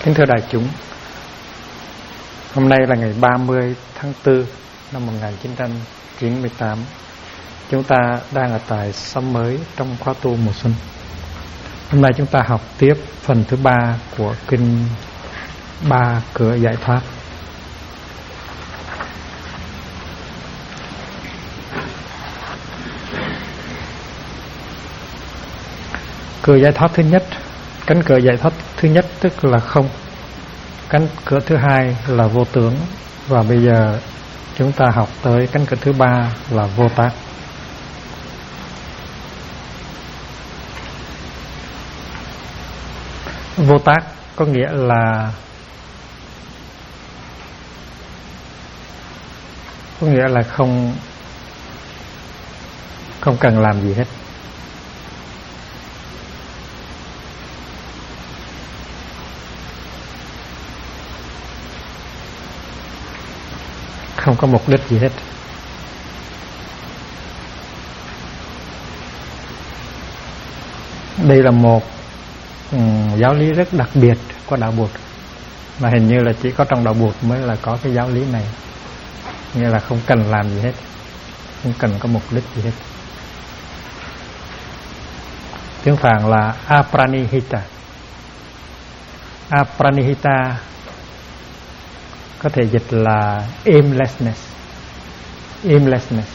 Kính thưa đại chúng, hôm nay là ngày 30 tháng 4 năm 1998. Chúng ta đang ở tại xóm mới trong khóa tu mùa xuân. Hôm nay chúng ta học tiếp phần thứ 3 của kinh 3 cửa giải thoát. Cửa giải thoát thứ nhất, cánh cửa giải thoát thứ nhất tức là không. Cánh cửa thứ hai là vô tướng. Và bây giờ chúng ta học tới cánh cửa thứ ba là vô tác. Vô tác có nghĩa là không cần làm gì hết. Không có mục đích gì hết. Đây là một giáo lý rất đặc biệt của đạo Bụt, mà hình như là chỉ có trong đạo Bụt mới là có cái giáo lý này. Nghĩa là không cần làm gì hết, không cần có mục đích gì hết. Tiếng Phạn là apranihita. Apranihita có thể dịch là aimlessness. Aimlessness.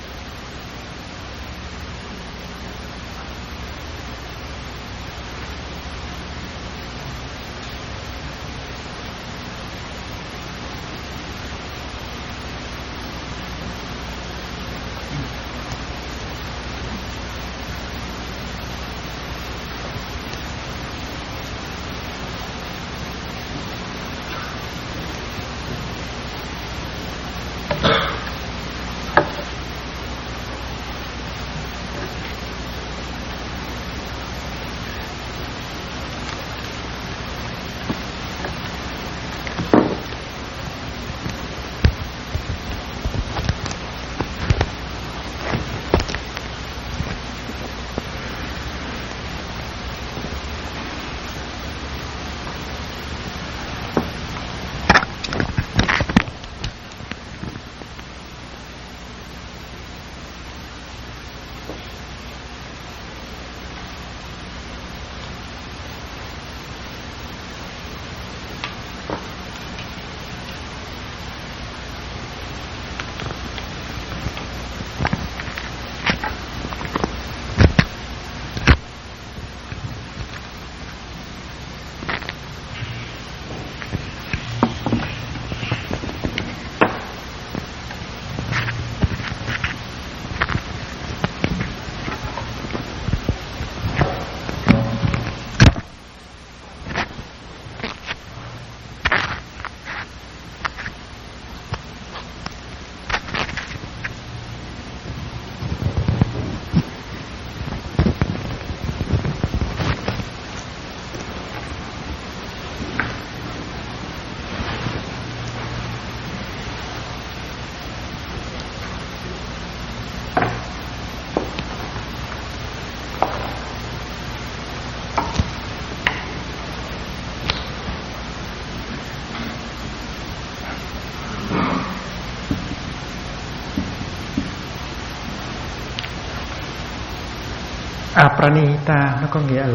Apranihita nó có nghĩa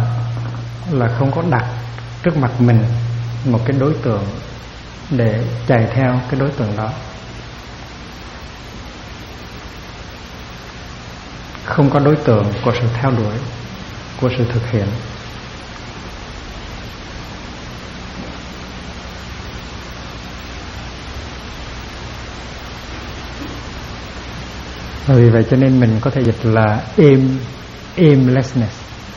là không có đặt trước mặt mình một cái đối tượng để chạy theo cái đối tượng đó. Không có đối tượng của sự theo đuổi, của sự thực hiện. Vì vậy cho nên mình có thể dịch là aimlessness.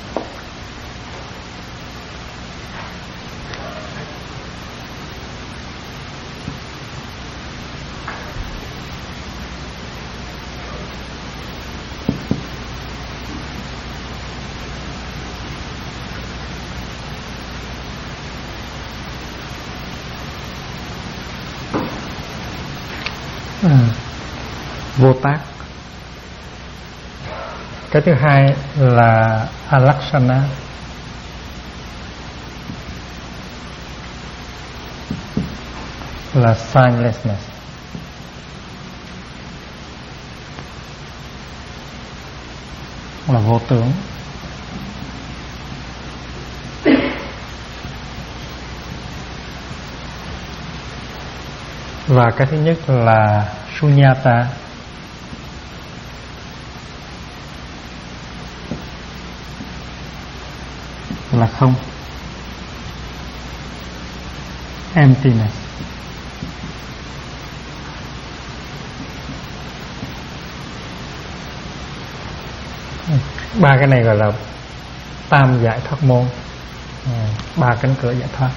Vô tác. Cái thứ hai là alakshana. là signlessness. Là vô tướng. Và cái thứ nhất là Sunyata. Là không. Emptiness. Ba cái này gọi là tam giải thoát môn, ba cánh cửa giải thoát.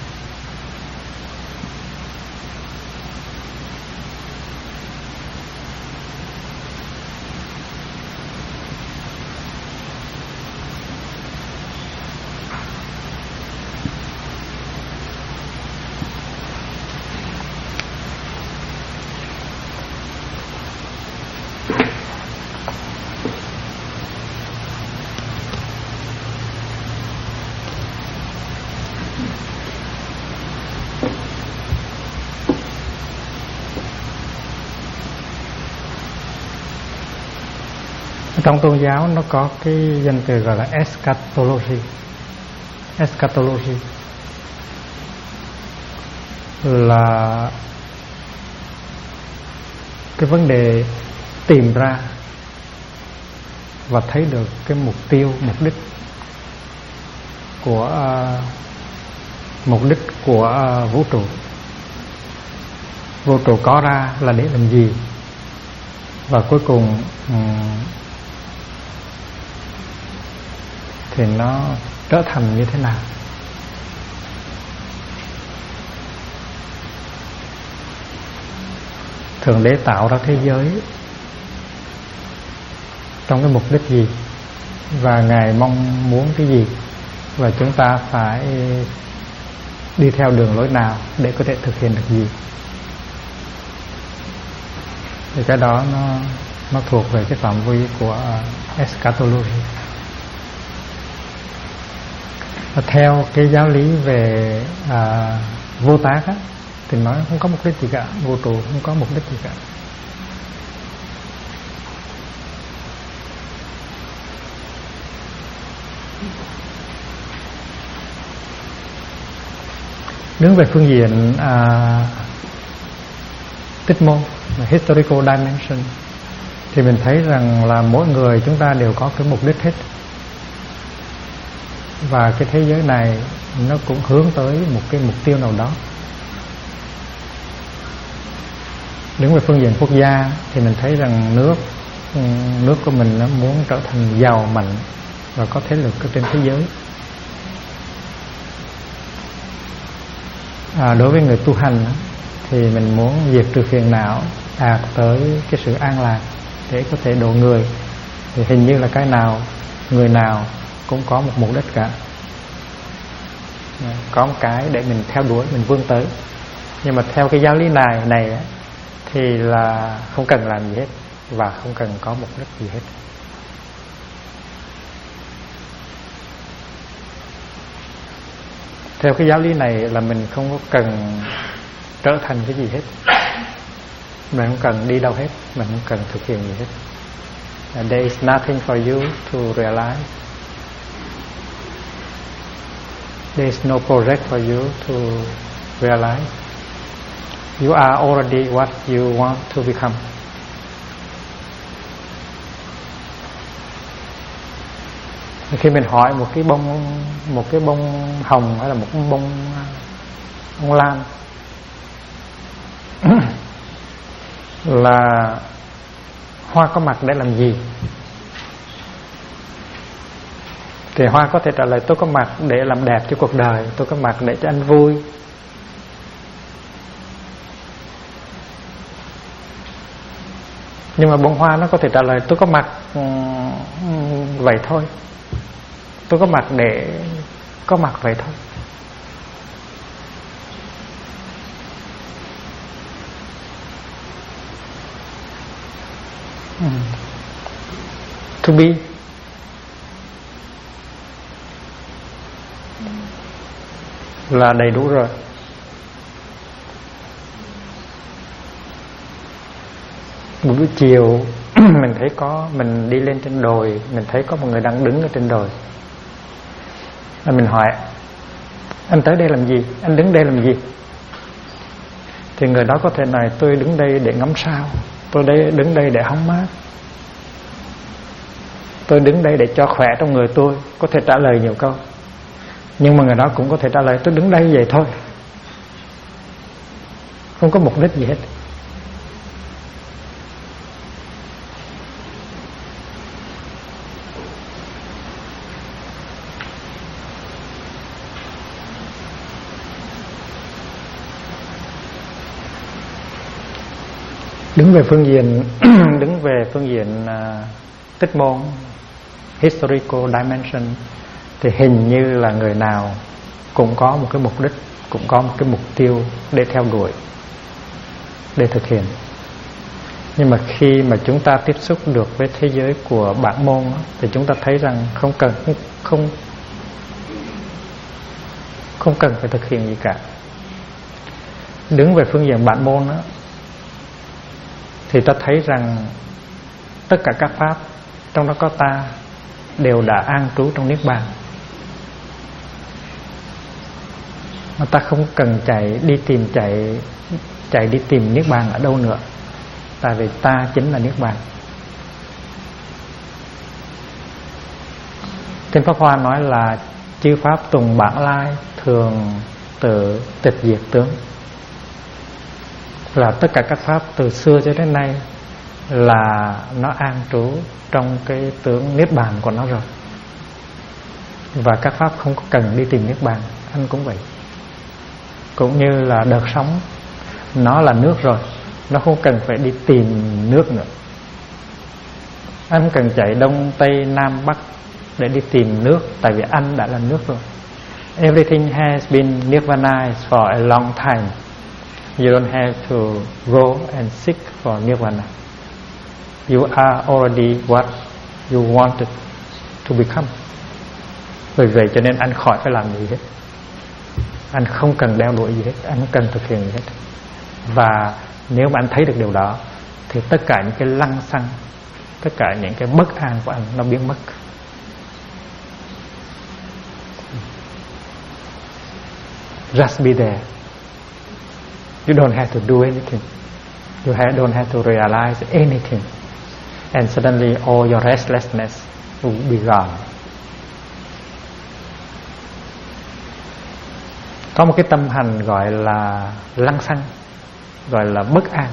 Trong tôn giáo nó có cái danh từ gọi là eschatology. Eschatology là cái vấn đề tìm ra và thấy được cái mục tiêu, mục đích của vũ trụ. Vũ trụ có ra là để làm gì, và cuối cùng thì nó trở thành như thế nào. Thượng Đế tạo ra thế giới trong cái mục đích gì, và Ngài mong muốn cái gì, và chúng ta phải đi theo đường lối nào để có thể thực hiện được gì. Thì cái đó nó thuộc về cái phạm vi của eschatology. Và theo cái giáo lý về vô tác á, thì nói không có mục đích gì cả, vô trụ không có mục đích gì cả. Đứng về phương diện tích môn, historical dimension, thì mình thấy rằng là mỗi người chúng ta đều có cái mục đích hết. Và cái thế giới này nó cũng hướng tới một cái mục tiêu nào đó. Đứng về phương diện quốc gia thì mình thấy rằng nước của mình nó muốn trở thành giàu mạnh và có thế lực ở trên thế giới. Đối với người tu hành thì mình muốn diệt trừ phiền não, đạt tới cái sự an lạc để có thể độ người. Thì hình như là cái nào, người nào cũng có một mục đích cả, có một cái để mình theo đuổi, mình vươn tới. Nhưng mà theo cái giáo lý này thì là không cần làm gì hết và không cần có mục đích gì hết. Theo cái giáo lý này là mình không có cần trở thành cái gì hết, mình không cần đi đâu hết, mình không cần thực hiện gì hết. And there is nothing for you to realize. There is no project for you to realize. You are already what you want to become. Khi mình hỏi một cái bông hồng hay là một bông lan là hoa có mặt để làm gì, thì hoa có thể trả lời tôi có mặt để làm đẹp cho cuộc đời, tôi có mặt để cho anh vui. Nhưng mà bông hoa nó có thể trả lời tôi có mặt vậy thôi, tôi có mặt để có mặt vậy thôi. To be là đầy đủ rồi. Một buổi chiều mình đi lên trên đồi, mình thấy có một người đang đứng ở trên đồi. Và mình hỏi: anh tới đây làm gì? Anh đứng đây làm gì? Thì người đó có thể nói: tôi đứng đây để ngắm sao, tôi đứng đây để hóng mát, tôi đứng đây để cho khỏe trong người tôi. Có thể trả lời nhiều câu. Nhưng mà người đó cũng có thể trả lời: tôi đứng đây vậy thôi, không có mục đích gì hết. Đứng về phương diện tích môn, historical dimension, thì hình như là người nào cũng có một cái mục đích, cũng có một cái mục tiêu để theo đuổi, để thực hiện. Nhưng mà khi mà chúng ta tiếp xúc được với thế giới của bản môn thì chúng ta thấy rằng không cần phải thực hiện gì cả. Đứng về phương diện bản môn thì ta thấy rằng tất cả các pháp, trong đó có ta, đều đã an trú trong Niết Bàn. Mà ta không cần chạy đi tìm Niết Bàn ở đâu nữa. Tại vì ta chính là Niết Bàn. Trên Pháp Hoa nói là chư pháp tùng bản lai, thường tự tịch diệt tướng. Là tất cả các pháp từ xưa cho đến nay là nó an trú trong cái tướng Niết Bàn của nó rồi. Và các pháp không có cần đi tìm Niết Bàn. Anh cũng vậy. Cũng như là đợt sóng, nó là nước rồi, nó không cần phải đi tìm nước nữa. Anh cần chạy đông, tây, nam, bắc để đi tìm nước. Tại vì anh đã là nước rồi. Everything has been nirvana for a long time. You don't have to go and seek for nirvana. You are already what you wanted to become. Bởi vậy cho nên anh khỏi phải làm gì hết. Anh không cần đeo đuổi gì hết, anh không cần thực hiện gì hết. Và nếu mà anh thấy được điều đó thì tất cả những cái lăng xăng, tất cả những cái bất an của anh nó biến mất. Just be there. You don't have to do anything. You don't have to realize anything. And suddenly all your restlessness will be gone. Có một cái tâm hành gọi là lăng xăng, gọi là bất an.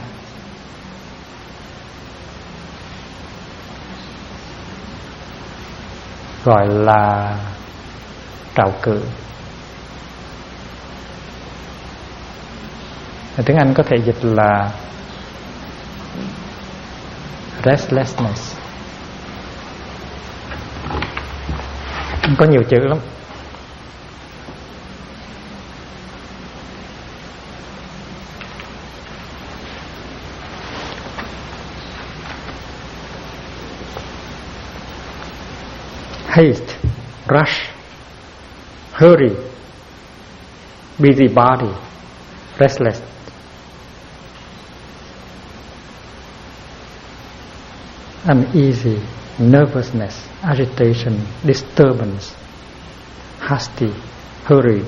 Gọi là trạo cự. Tiếng Anh có thể dịch là restlessness. Có nhiều chữ lắm. Haste, rush, hurry, busybody, restless. Uneasy, nervousness, agitation, disturbance, hasty, hurried.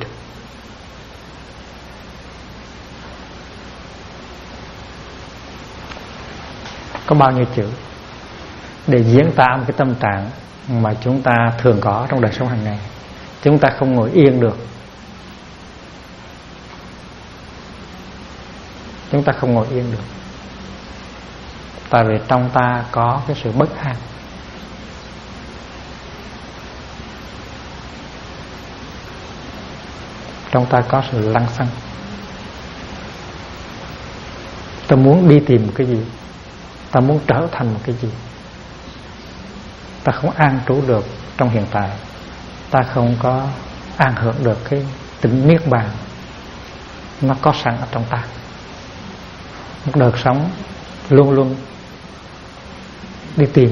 Có bao nhiêu chữ để diễn tả một cái tâm trạng mà chúng ta thường có trong đời sống hàng ngày. Chúng ta không ngồi yên được. Chúng ta không ngồi yên được. Tại vì trong ta có cái sự bất an. Trong ta có sự lăng xăng. Ta muốn đi tìm cái gì, ta muốn trở thành một cái gì. Ta không an trú được trong hiện tại. Ta không có an hưởng được cái tính Niết Bàn nó có sẵn ở trong ta. Một đợt sống luôn luôn đi tìm.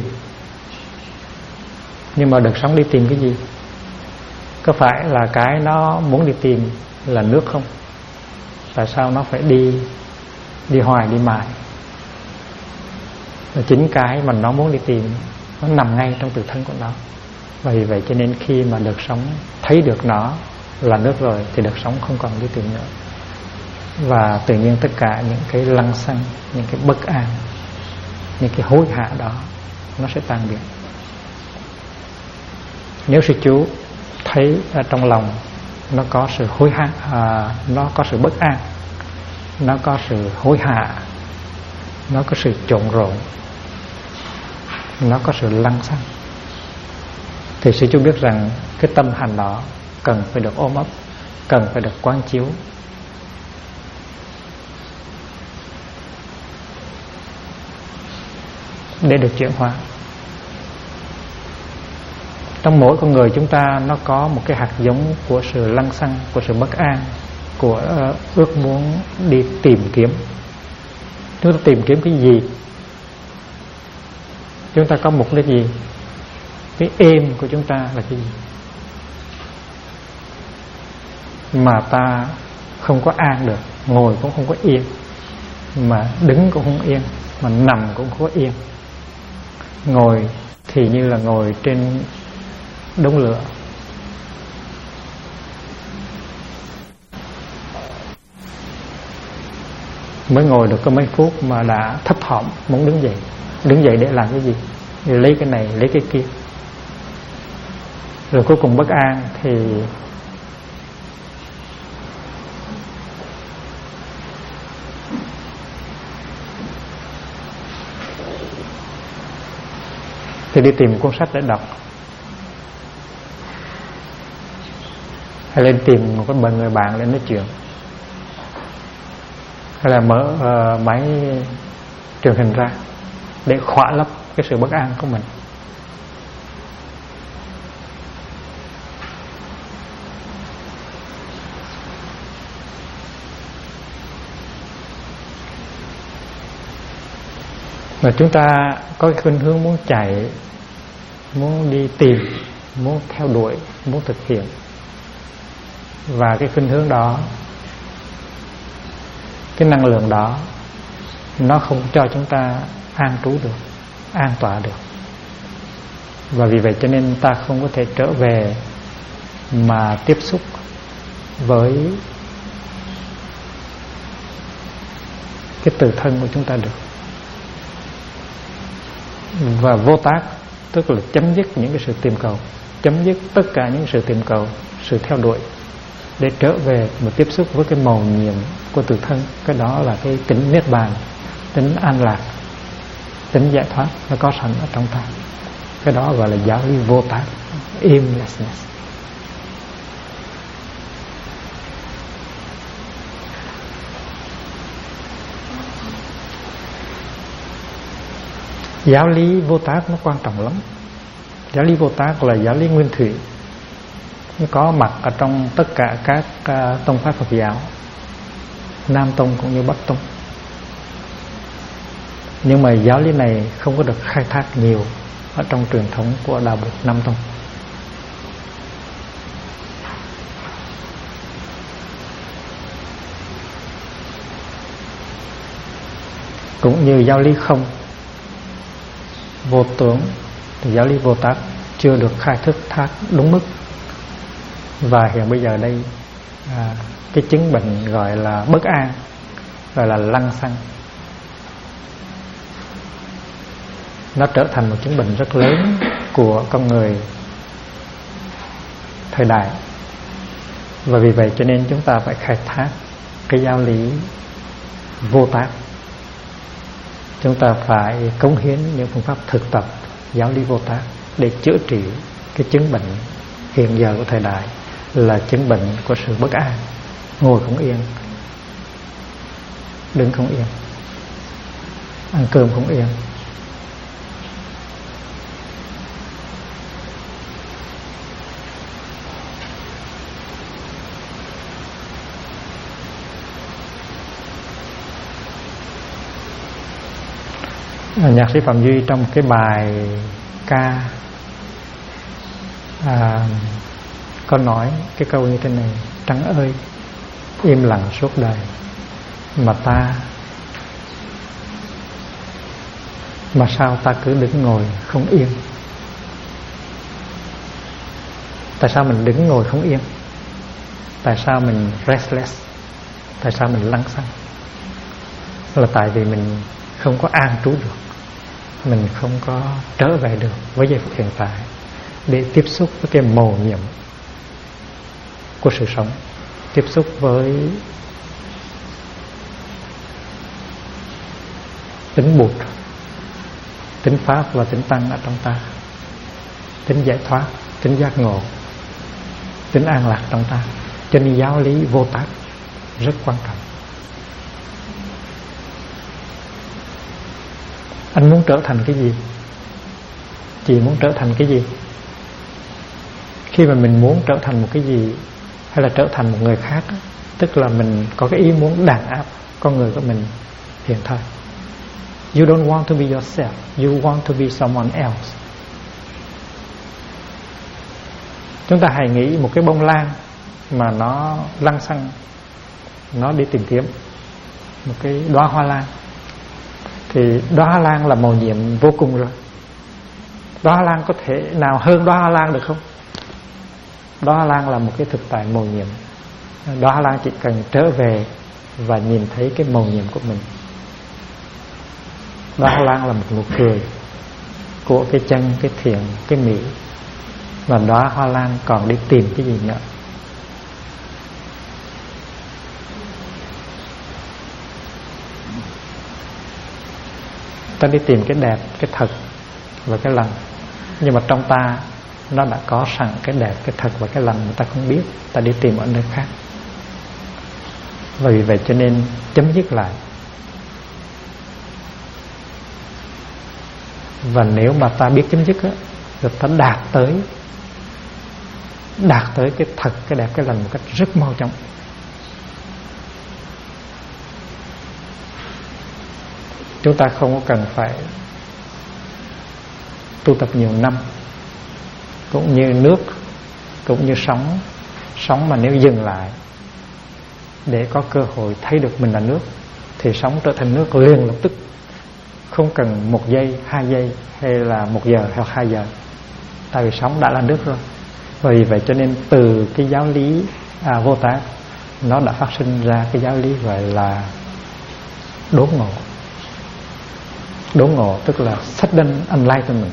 Nhưng mà đợt sống đi tìm cái gì? Có phải là cái nó muốn đi tìm là nước không? Tại sao nó phải đi hoài đi mãi? Và chính cái mà nó muốn đi tìm nó nằm ngay trong tự thân của nó. Vì vậy cho nên khi mà đợt sống thấy được nó là nước rồi thì đợt sống không còn đi tìm nữa. Và tự nhiên tất cả những cái lăng xăng, những cái bất an, những cái hối hả đó nó sẽ tan biến. Nếu sư chú thấy ở trong lòng nó có sự hối hả, nó có sự bất an, nó có sự hối hả, nó có sự trộn rộn, nó có sự lăng xăng, thì sư chú biết rằng cái tâm hành đó cần phải được ôm ấp, cần phải được quán chiếu, để được chuyển hóa. Trong mỗi con người chúng ta nó có một cái hạt giống của sự lăng xăng, của sự bất an, của ước muốn đi tìm kiếm. Chúng ta tìm kiếm cái gì? Chúng ta có mục đích gì? Cái êm của chúng ta là cái gì? Mà ta không có an được, ngồi cũng không có yên, mà đứng cũng không yên, mà nằm cũng không có yên. Ngồi thì như là ngồi trên đống lửa, mới ngồi được có mấy phút mà đã thấp thỏm muốn đứng dậy. Đứng dậy để làm cái gì? Để lấy cái này, lấy cái kia. Rồi cuối cùng bất an thì đi tìm cuốn sách để đọc, hay lên tìm một cái người bạn lên nói chuyện, hay là mở máy truyền hình ra để khỏa lấp cái sự bất an của mình. Và chúng ta có cái khuynh hướng muốn chạy, muốn đi tìm, muốn theo đuổi, muốn thực hiện. Và cái khuynh hướng đó, cái năng lượng đó, nó không cho chúng ta an trú được, an tọa được. Và vì vậy cho nên ta không có thể trở về mà tiếp xúc với cái tự thân của chúng ta được. Và vô tác tức là chấm dứt những cái sự tìm cầu, chấm dứt tất cả những sự tìm cầu, sự theo đuổi, để trở về mà tiếp xúc với cái mầu nhiệm của tự thân. Cái đó là cái tính niết bàn, tính an lạc, tính giải thoát, nó có sẵn ở trong ta. Cái đó gọi là giáo lý vô tác, aimlessness. Giáo lý vô tác nó quan trọng lắm. Giáo lý vô tác là giáo lý nguyên thủy, nó có mặt ở trong tất cả các tông pháp Phật giáo, Nam tông cũng như Bắc tông. Nhưng mà giáo lý này không có được khai thác nhiều ở trong truyền thống của đạo Bụt Nam tông. Cũng như giáo lý không, vô tướng, thì giáo lý vô tác chưa được khai thác đúng mức. Và hiện bây giờ đây cái chứng bệnh gọi là bất an, gọi là lăng xăng, nó trở thành một chứng bệnh rất lớn của con người thời đại. Và vì vậy cho nên chúng ta phải khai thác cái giáo lý vô tác. Chúng ta phải cống hiến những phương pháp thực tập giáo lý vô tác để chữa trị cái chứng bệnh hiện giờ của thời đại, là chứng bệnh của sự bất an, ngồi không yên, đứng không yên, ăn cơm không yên. Nhạc sĩ Phạm Duy trong cái bài ca có nói cái câu như thế này: trắng ơi, im lặng suốt đời mà ta Mà sao ta cứ đứng ngồi không yên? Tại sao mình đứng ngồi không yên? Tại sao mình restless? Tại sao mình lăng xăng? Là tại vì mình không có an trú được, mình không có trở về được với giây phút hiện tại để tiếp xúc với cái mầu nhiệm của sự sống, tiếp xúc với tính Bụt, tính Pháp và tính Tăng ở trong ta, tính giải thoát, tính giác ngộ, tính an lạc trong ta. Cho nên giáo lý vô tác rất quan trọng. Anh muốn trở thành cái gì? Chị muốn trở thành cái gì? Khi mà mình muốn trở thành một cái gì hay là trở thành một người khác, tức là mình có cái ý muốn đàn áp con người của mình hiện thời. You don't want to be yourself, you want to be someone else. Chúng ta hãy nghĩ một cái bông lan mà nó lăng xăng, nó đi tìm kiếm một cái đóa hoa lan, thì đóa hoa lan là mầu nhiệm vô cùng rồi. Đóa hoa lan có thể nào hơn đóa hoa lan được không? Đóa hoa lan là một cái thực tại mầu nhiệm. Đóa hoa lan chỉ cần trở về và nhìn thấy cái mầu nhiệm của mình. Đóa hoa lan là một nụ cười của cái chân, cái thiện, cái mỹ. Và đóa hoa lan còn đi tìm cái gì nữa? Ta đi tìm cái đẹp, cái thật và cái lành. Nhưng mà trong ta nó đã có sẵn cái đẹp, cái thật và cái lành mà ta không biết. Ta đi tìm ở nơi khác. Và vì vậy cho nên chấm dứt lại. Và nếu mà ta biết chấm dứt á, thì ta đạt tới cái thật, cái đẹp, cái lành một cách rất mau chóng. Chúng ta không có cần phải tu tập nhiều năm. Cũng như nước, cũng như sóng mà nếu dừng lại để có cơ hội thấy được mình là nước thì sóng trở thành nước liền lập tức, không cần 1 giây, 2 giây hay là 1 giờ hoặc 2 giờ. Tại vì sóng đã là nước rồi. Vì vậy cho nên từ cái giáo lý vô tác, nó đã phát sinh ra cái giáo lý gọi là đốn ngộ. Đốn ngộ tức là sudden enlightenment.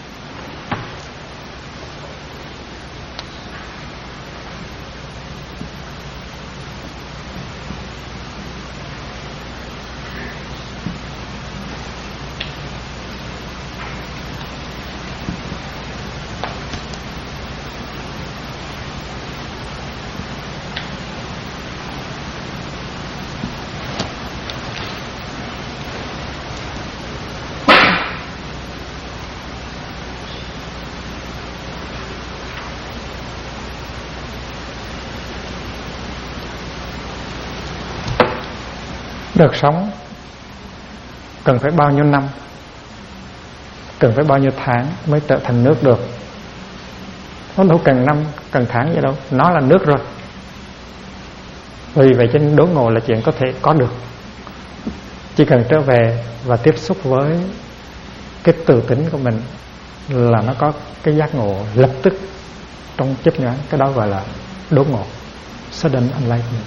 Đợt sống cần phải bao nhiêu năm, cần phải bao nhiêu tháng mới trở thành nước được. Nó đâu cần năm, cần tháng gì đâu, nó là nước rồi. Vì vậy cho nên đốn ngộ là chuyện có thể có được. Chỉ cần trở về và tiếp xúc với cái tự tính của mình là nó có cái giác ngộ lập tức trong chớp nhoáng. Cái đó gọi là đốn ngộ, sudden enlightenment.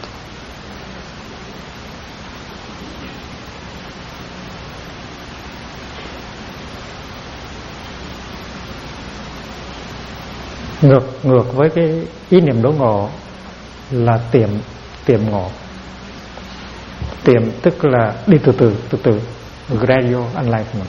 Ngược với cái ý niệm đốn ngộ là tiệm ngộ. Tiệm tức là đi từ từ, gradual enlightenment.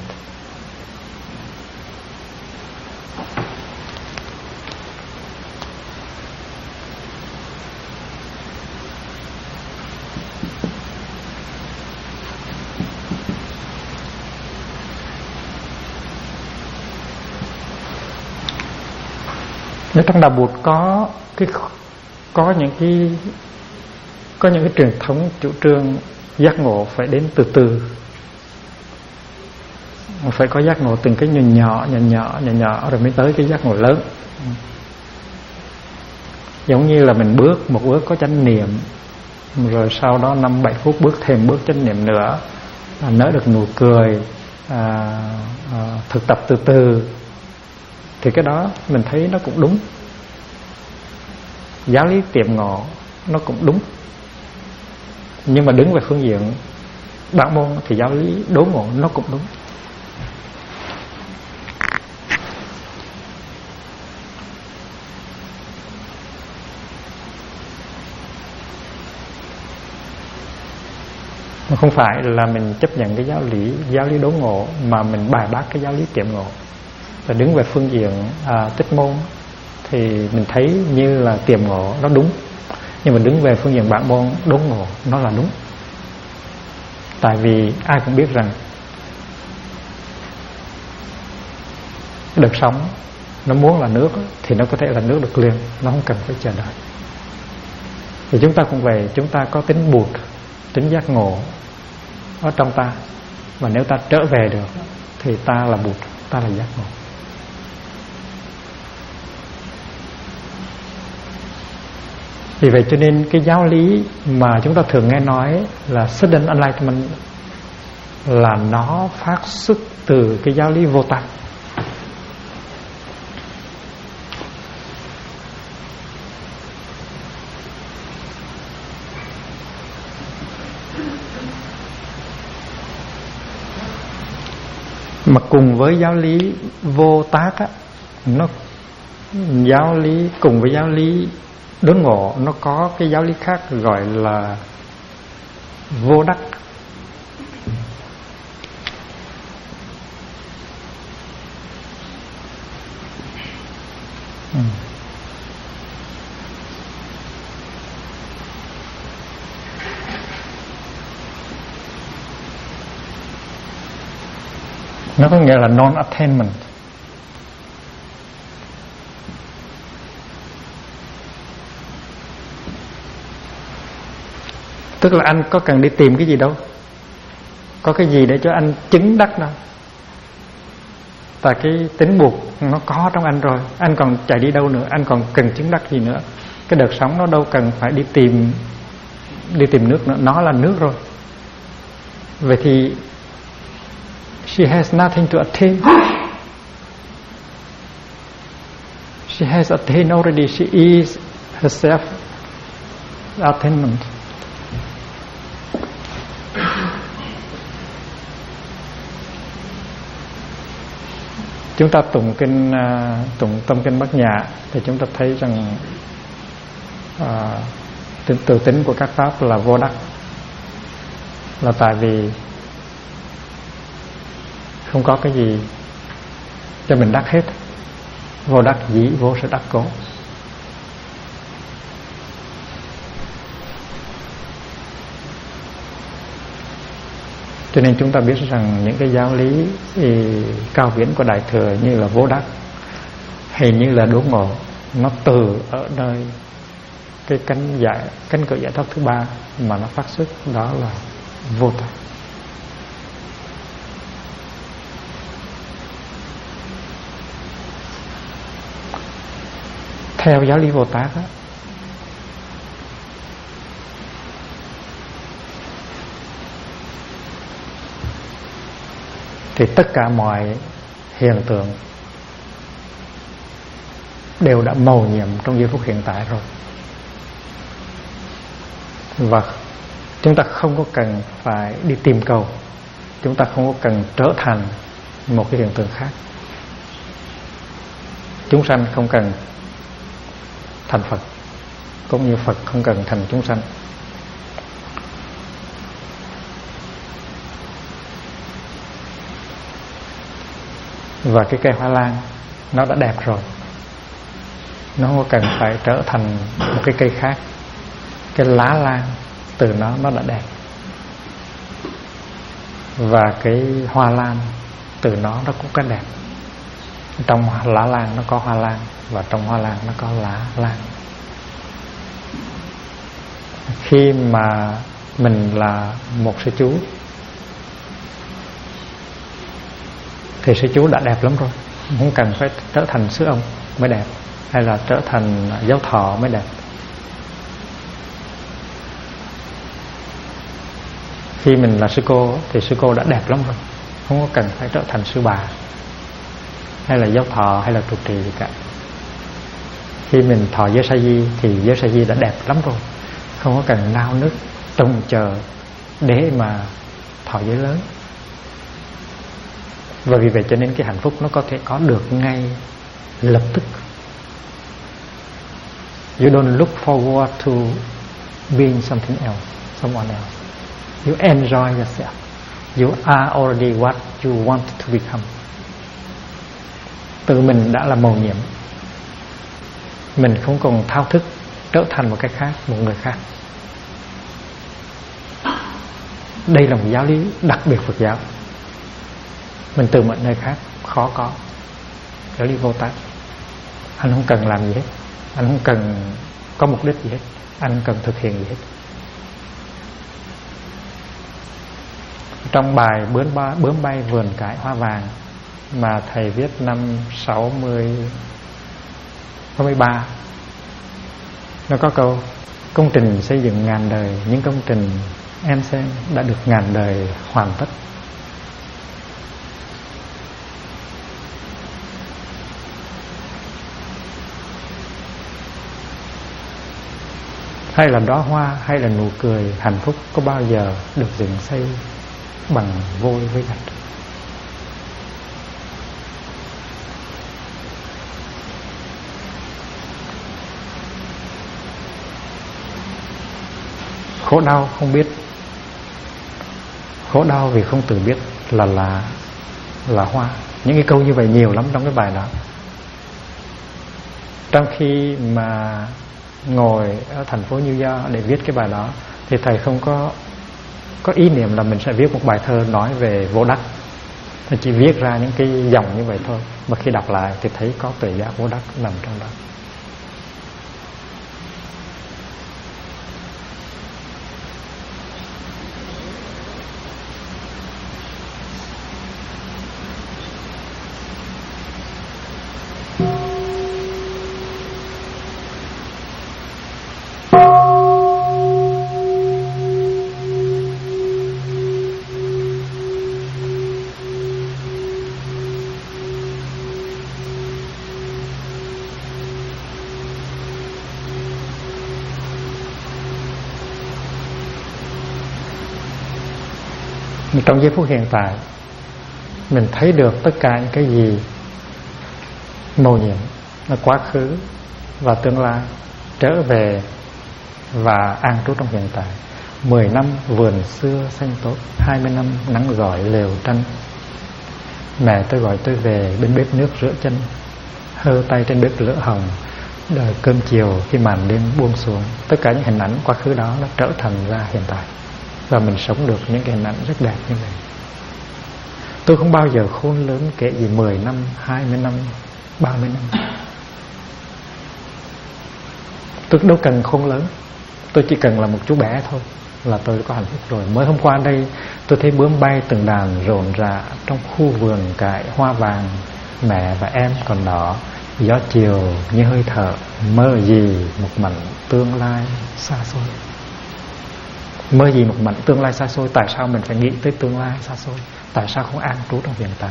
Nếu trong đạo Bụt có những cái truyền thống chủ trương giác ngộ phải đến từ từ, phải có giác ngộ từng cái nhỏ rồi mới tới cái giác ngộ lớn. Giống như là mình bước một bước có chánh niệm, rồi sau đó 5-7 phút bước thêm bước chánh niệm nữa, nở được nụ cười, thực tập từ từ, thì cái đó mình thấy nó cũng đúng. Giáo lý tiệm ngộ nó cũng đúng, nhưng mà đứng về phương diện bản môn thì giáo lý đốn ngộ nó cũng đúng. Mà không phải là mình chấp nhận cái giáo lý đốn ngộ mà mình bài bác cái giáo lý tiệm ngộ. Và đứng về phương diện tích môn thì mình thấy như là tiệm ngộ nó đúng, nhưng mà đứng về phương diện bản môn đốn ngộ nó là đúng. Tại vì ai cũng biết rằng đợt sống nó muốn là nước thì nó có thể là nước được liền, nó không cần phải chờ đợi. Thì chúng ta cũng vậy, chúng ta có tính bụt, tính giác ngộ ở trong ta, và nếu ta trở về được thì ta là bụt, ta là giác ngộ. Vì vậy cho nên cái giáo lý mà chúng ta thường nghe nói là sudden enlightenment là nó phát xuất từ cái giáo lý vô tác. Mà cùng với giáo lý vô tác á, nó giáo lý cùng với giáo lý đốn ngộ nó có cái giáo lý khác gọi là vô đắc. Nó có nghĩa là non-attainment. Tức là anh có cần đi tìm cái gì đâu, có cái gì để cho anh chứng đắc đâu. Tại cái tính buộc nó có trong anh rồi, anh còn chạy đi đâu nữa, anh còn cần chứng đắc gì nữa. Cái đợt sống nó đâu cần phải đi tìm nước nữa, nó là nước rồi. Vậy thì she has nothing to attain. She has attained already. She is herself attainment. Chúng ta tụng tâm kinh Bát Nhã thì chúng ta thấy rằng tự tính của các pháp là vô đắc, là tại vì không có cái gì cho mình đắc hết. Vô đắc dĩ vô sẽ đắc cố. Cho nên chúng ta biết rằng những cái giáo lý cao viễn của Đại Thừa như là vô đắc hay như là đốn ngộ, nó từ ở nơi cái cánh cửa giải thoát thứ ba mà nó phát xuất, đó là vô tác. Theo giáo lý vô tác á, thì tất cả mọi hiện tượng đều đã mầu nhiệm trong giây phút hiện tại rồi, và chúng ta không có cần phải đi tìm cầu, chúng ta không có cần trở thành một cái hiện tượng khác. Chúng sanh không cần thành Phật, cũng như Phật không cần thành chúng sanh. Và cái cây hoa lan nó đã đẹp rồi, nó không cần phải trở thành một cái cây khác. Cái lá lan từ nó đã đẹp, và cái hoa lan từ nó cũng có đẹp. Trong lá lan nó có hoa lan, và trong hoa lan nó có lá lan. Khi mà mình là một sư chú thì sư chú đã đẹp lắm rồi, không cần phải trở thành sư ông mới đẹp, hay là trở thành giáo thọ mới đẹp. Khi mình là sư cô thì sư cô đã đẹp lắm rồi. không có cần phải trở thành sư bà hay là giáo thọ hay là trụ trì gì cả. Khi mình thọ giới sa di thì giới sa di đã đẹp lắm rồi, không có cần nao nức trông chờ để mà thọ giới lớn. Và vì vậy cho nên cái hạnh phúc nó có thể có được ngay lập tức. You don't look forward to being something else, someone else. You enjoy yourself. You are already what you want to become. Tự mình đã là mầu nhiệm, mình không còn thao thức trở thành một cái khác, một người khác. Đây là một giáo lý đặc biệt Phật giáo. Mình từ một nơi khác khó có. Giáo lý Vô Tác. Anh không cần làm gì hết, anh không cần có mục đích gì hết, anh không cần thực hiện gì hết. Trong bài Bướm bay vườn cải hoa vàng mà thầy viết năm 63, nó có câu: công trình xây dựng ngàn đời, những công trình em xem đã được ngàn đời hoàn tất. Hay là đóa hoa, hay là nụ cười, hạnh phúc có bao giờ được dựng xây bằng vôi với gạch. Khổ đau không biết, khổ đau vì không tự biết là hoa. Những cái câu như vậy nhiều lắm trong cái bài đó. Trong khi mà ngồi ở thành phố New York để viết cái bài đó thì thầy không có ý niệm là mình sẽ viết một bài thơ nói về Vô Đắc. Thầy chỉ viết ra những cái dòng như vậy thôi, mà khi đọc lại thì thấy có tuệ giác Vô Đắc nằm trong đó. Trong giây phút hiện tại, mình thấy được tất cả những cái gì mầu nhiệm, là quá khứ và tương lai, trở về và an trú trong hiện tại. 10 năm vườn xưa xanh tốt, 20 năm nắng rọi lều tranh. Mẹ tôi gọi tôi về bên bếp nước rửa chân, hơ tay trên bếp lửa hồng, đợi cơm chiều khi màn đêm buông xuống. Tất cả những hình ảnh quá khứ đó nó trở thành ra hiện tại, và mình sống được những cái hình ảnh rất đẹp như vậy. Tôi không bao giờ khôn lớn kể gì 10 năm, 20 năm, 30 năm. Tôi đâu cần khôn lớn, tôi chỉ cần là một chú bé thôi là tôi có hạnh phúc rồi. Mới hôm qua đây tôi thấy bướm bay từng đàn rộn rã trong khu vườn cải hoa vàng. Mẹ và em còn nhỏ, gió chiều như hơi thở, mơ gì một mảnh tương lai xa xôi. Mơ gì một mảnh tương lai xa xôi. Tại sao mình phải nghĩ tới tương lai xa xôi? Tại sao không an trú trong hiện tại?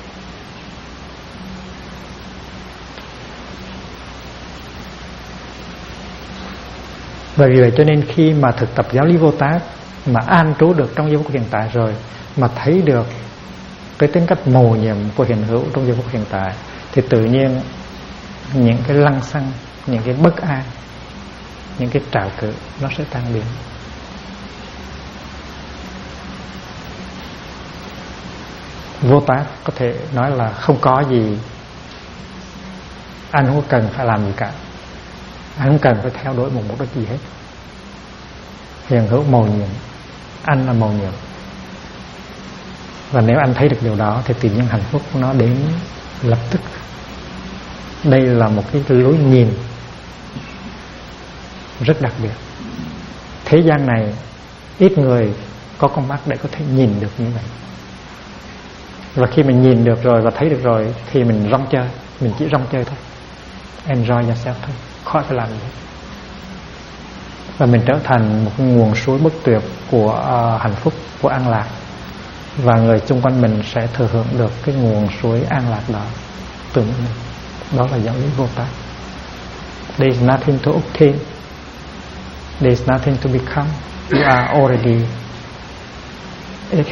Bởi vì vậy cho nên khi mà thực tập giáo lý Vô Tác, mà an trú được trong giây phút hiện tại rồi, mà thấy được cái tính cách mầu nhiệm của hiện hữu trong giây phút hiện tại, thì tự nhiên những cái lăng xăng, những cái bất an, những cái trạo cự nó sẽ tan biến. Vô Tác có thể nói là không có gì, anh không cần phải làm gì cả, anh không cần phải theo đuổi một mục đích gì hết. Hiện hữu mầu nhiệm, anh là mầu nhiệm. Và nếu anh thấy được điều đó thì tự nhiên hạnh phúc nó đến lập tức. Đây là một cái lối nhìn rất đặc biệt. Thế gian này ít người có con mắt để có thể nhìn được như vậy. Và khi mình nhìn được rồi và thấy được rồi thì mình rong chơi, mình chỉ rong chơi thôi, enjoy yourself thôi, khỏi phải làm gì hết. Và mình trở thành một nguồn suối bất tuyệt của hạnh phúc, của an lạc. và người xung quanh mình sẽ thừa hưởng được cái nguồn suối an lạc đó từ mình. Đó là giáo lý Vô Tát. There is nothing to obtain, there is nothing to become. You are already it.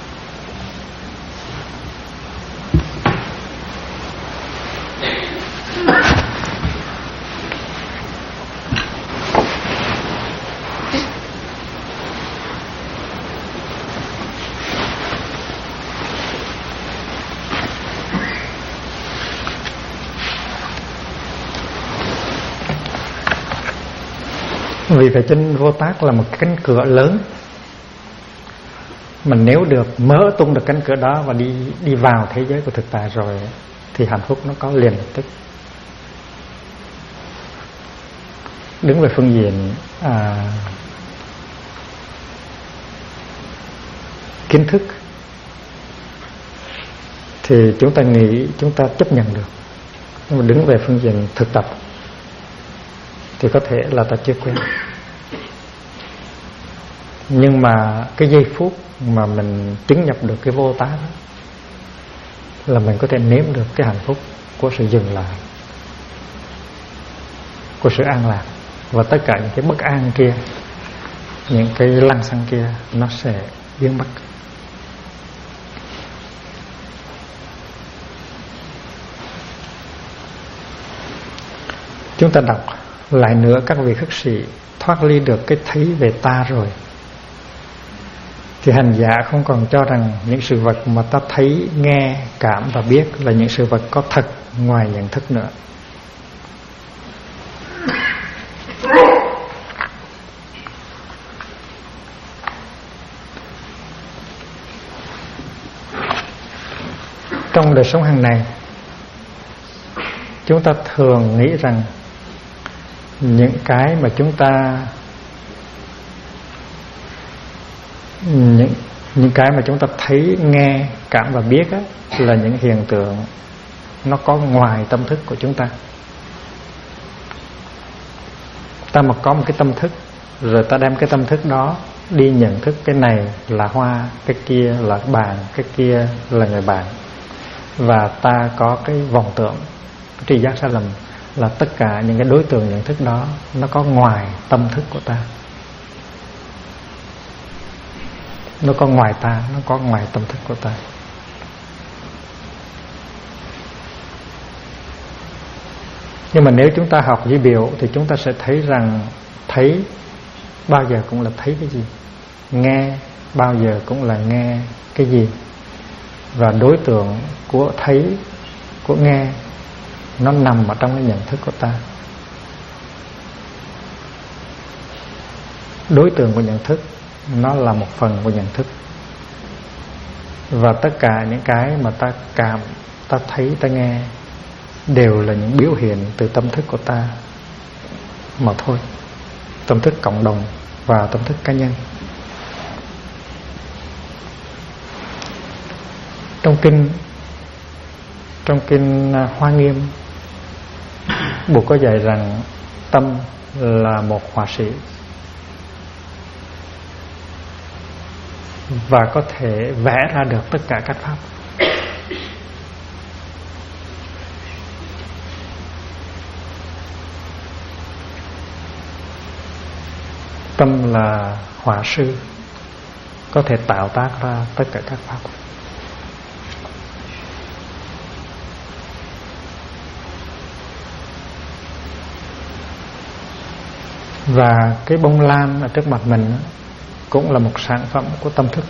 Vì vậy chân Vô Tác là một cánh cửa lớn. Mình nếu được mở tung được cánh cửa đó và đi vào thế giới của thực tại rồi thì hạnh phúc nó có liền lập tức. Đứng về phương diện kiến thức thì chúng ta nghĩ chúng ta chấp nhận được, nhưng mà đứng về phương diện thực tập thì có thể là ta chưa quen. Nhưng mà cái giây phút mà mình chứng nhập được cái Vô Tác đó, là mình có thể nếm được cái hạnh phúc của sự dừng lại, của sự an lạc. Và tất cả những cái bất an kia, những cái lăng xăng kia nó sẽ biến mất. Chúng ta đọc lại nữa các vị khất sĩ thoát ly được cái thấy về ta rồi thì hành giả không còn cho rằng những sự vật mà ta thấy, nghe, cảm và biết là những sự vật có thật ngoài nhận thức nữa. Trong đời sống hàng ngày, chúng ta thường nghĩ rằng những cái mà chúng ta những cái mà chúng ta thấy, nghe, cảm và biết á, là những hiện tượng nó có ngoài tâm thức của chúng ta. Ta mà có một cái tâm thức, rồi ta đem cái tâm thức đó đi nhận thức cái này là hoa, cái kia là bàn, cái kia là người bạn, và ta có cái vọng tưởng, cái tri giác sai lầm là tất cả những cái đối tượng nhận thức đó nó có ngoài tâm thức của ta, nó có ngoài ta, nó có ngoài tâm thức của ta. Nhưng mà nếu chúng ta học với biểu thì chúng ta sẽ thấy rằng thấy bao giờ cũng là thấy cái gì, nghe bao giờ cũng là nghe cái gì, và đối tượng của thấy, của nghe nó nằm ở trong cái nhận thức của ta. Đối tượng của nhận thức nó là một phần của nhận thức, và tất cả những cái mà ta cảm, ta thấy, ta nghe đều là những biểu hiện từ tâm thức của ta mà thôi. Tâm thức cộng đồng và tâm thức cá nhân. Trong kinh Hoa Nghiêm, Bụt có dạy rằng tâm là một họa sĩ và có thể vẽ ra được tất cả các pháp. Tâm là họa sư, có thể tạo tác ra tất cả các pháp. Và cái bông lan ở trước mặt mình cũng là một sản phẩm của tâm thức.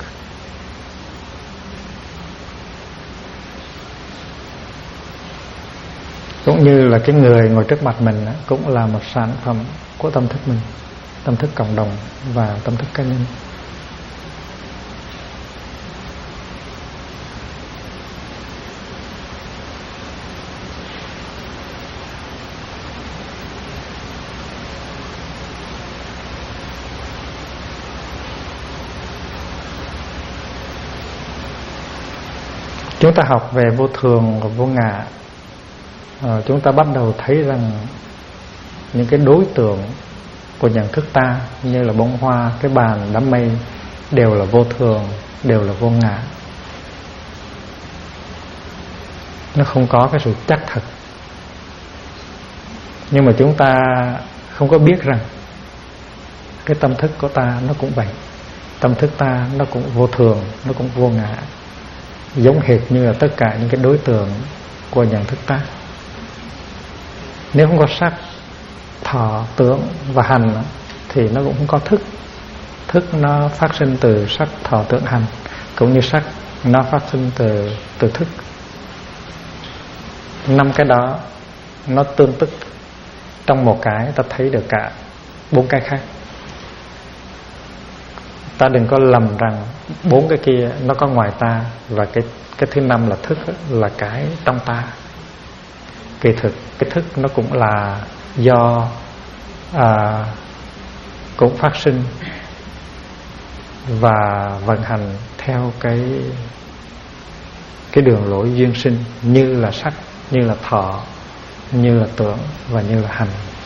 Cũng như là cái người ngồi trước mặt mình cũng là một sản phẩm của tâm thức mình, tâm thức cộng đồng và tâm thức cá nhân. Chúng ta học về vô thường và vô ngã, chúng ta bắt đầu thấy rằng những cái đối tượng của nhận thức ta như là bông hoa, cái bàn, đám mây đều là vô thường, đều là vô ngã. nó không có cái sự chắc thật. Nhưng mà chúng ta không có biết rằng cái tâm thức của ta nó cũng vậy. Tâm thức ta nó cũng vô thường, nó cũng vô ngã, giống hệt như là tất cả những cái đối tượng của nhận thức ta. Nếu không có sắc, thọ, tưởng và hành thì nó cũng không có thức. Thức nó phát sinh từ sắc, thọ, tưởng, hành, cũng như sắc nó phát sinh từ thức. 5 cái đó nó tương tức, trong một cái ta thấy được cả 4 cái khác. Ta đừng có lầm rằng 4 cái kia nó có ngoài ta, và cái thứ 5 là thức, là cái trong ta. Kỳ thực cái thức nó cũng là do cũng phát sinh và vận hành theo cái đường lối duyên sinh, như là sắc, như là thọ, như là tưởng và như là hành.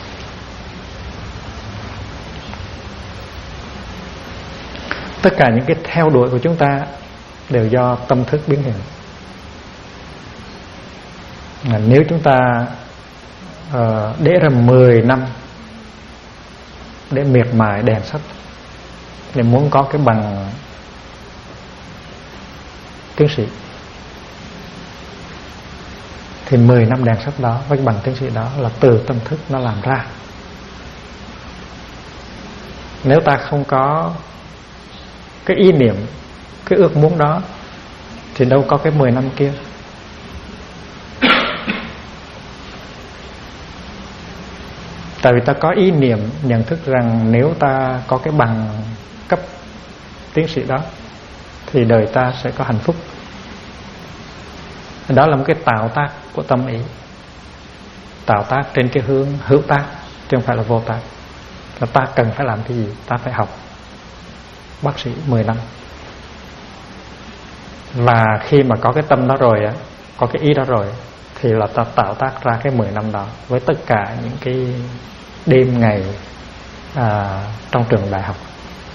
Tất cả những cái theo đuổi của chúng ta đều do tâm thức biến hiện. Nếu chúng ta để ra 10 năm để miệt mài đèn sách, để muốn có cái bằng tiến sĩ, thì 10 năm đèn sách đó với bằng tiến sĩ đó là từ tâm thức nó làm ra. Nếu ta không có cái ý niệm, cái ước muốn đó, thì đâu có cái 10 năm kia. Tại vì ta có ý niệm nhận thức rằng nếu ta có cái bằng cấp tiến sĩ đó thì đời ta sẽ có hạnh phúc. Đó là một cái tạo tác của tâm ý, tạo tác trên cái hướng hữu tác chứ không phải là vô tác. Là ta cần phải làm cái gì? Ta phải học bác sĩ 10 năm. Và khi mà có cái tâm đó rồi á, có cái ý đó rồi, thì là ta tạo tác ra cái 10 năm đó với tất cả những cái đêm ngày trong trường đại học,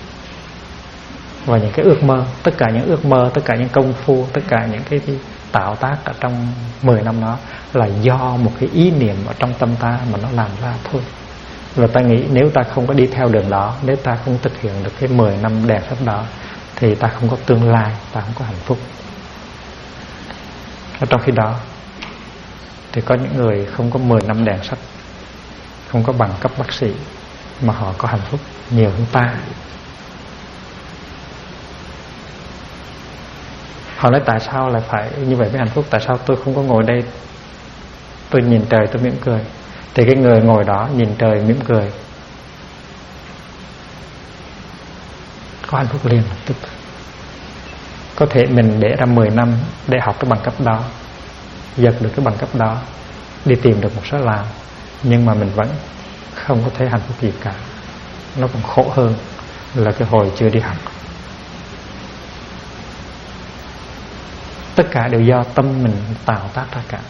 và những cái ước mơ, tất cả những ước mơ, tất cả những công phu, tất cả những cái tạo tác ở trong 10 năm đó là do một cái ý niệm ở trong tâm ta mà nó làm ra thôi. Và ta nghĩ nếu ta không có đi theo đường đó, nếu ta không thực hiện được cái 10 năm đèn sách đó, thì ta không có tương lai, ta không có hạnh phúc. Ở trong khi đó thì có những người không có 10 năm đèn sách, không có bằng cấp bác sĩ, mà họ có hạnh phúc nhiều hơn ta. Họ nói tại sao lại phải như vậy mới hạnh phúc? Tại sao tôi không có ngồi đây, tôi nhìn trời tôi mỉm cười? Thì cái người ngồi đó nhìn trời mỉm cười có hạnh phúc liền lập tức. Có thể mình để ra 10 năm để học cái bằng cấp đó, giật được cái bằng cấp đó, đi tìm được một số làm, nhưng mà mình vẫn không có thấy hạnh phúc gì cả. Nó còn khổ hơn là cái hồi chưa đi học. Tất cả đều do tâm mình tạo tác ra cả.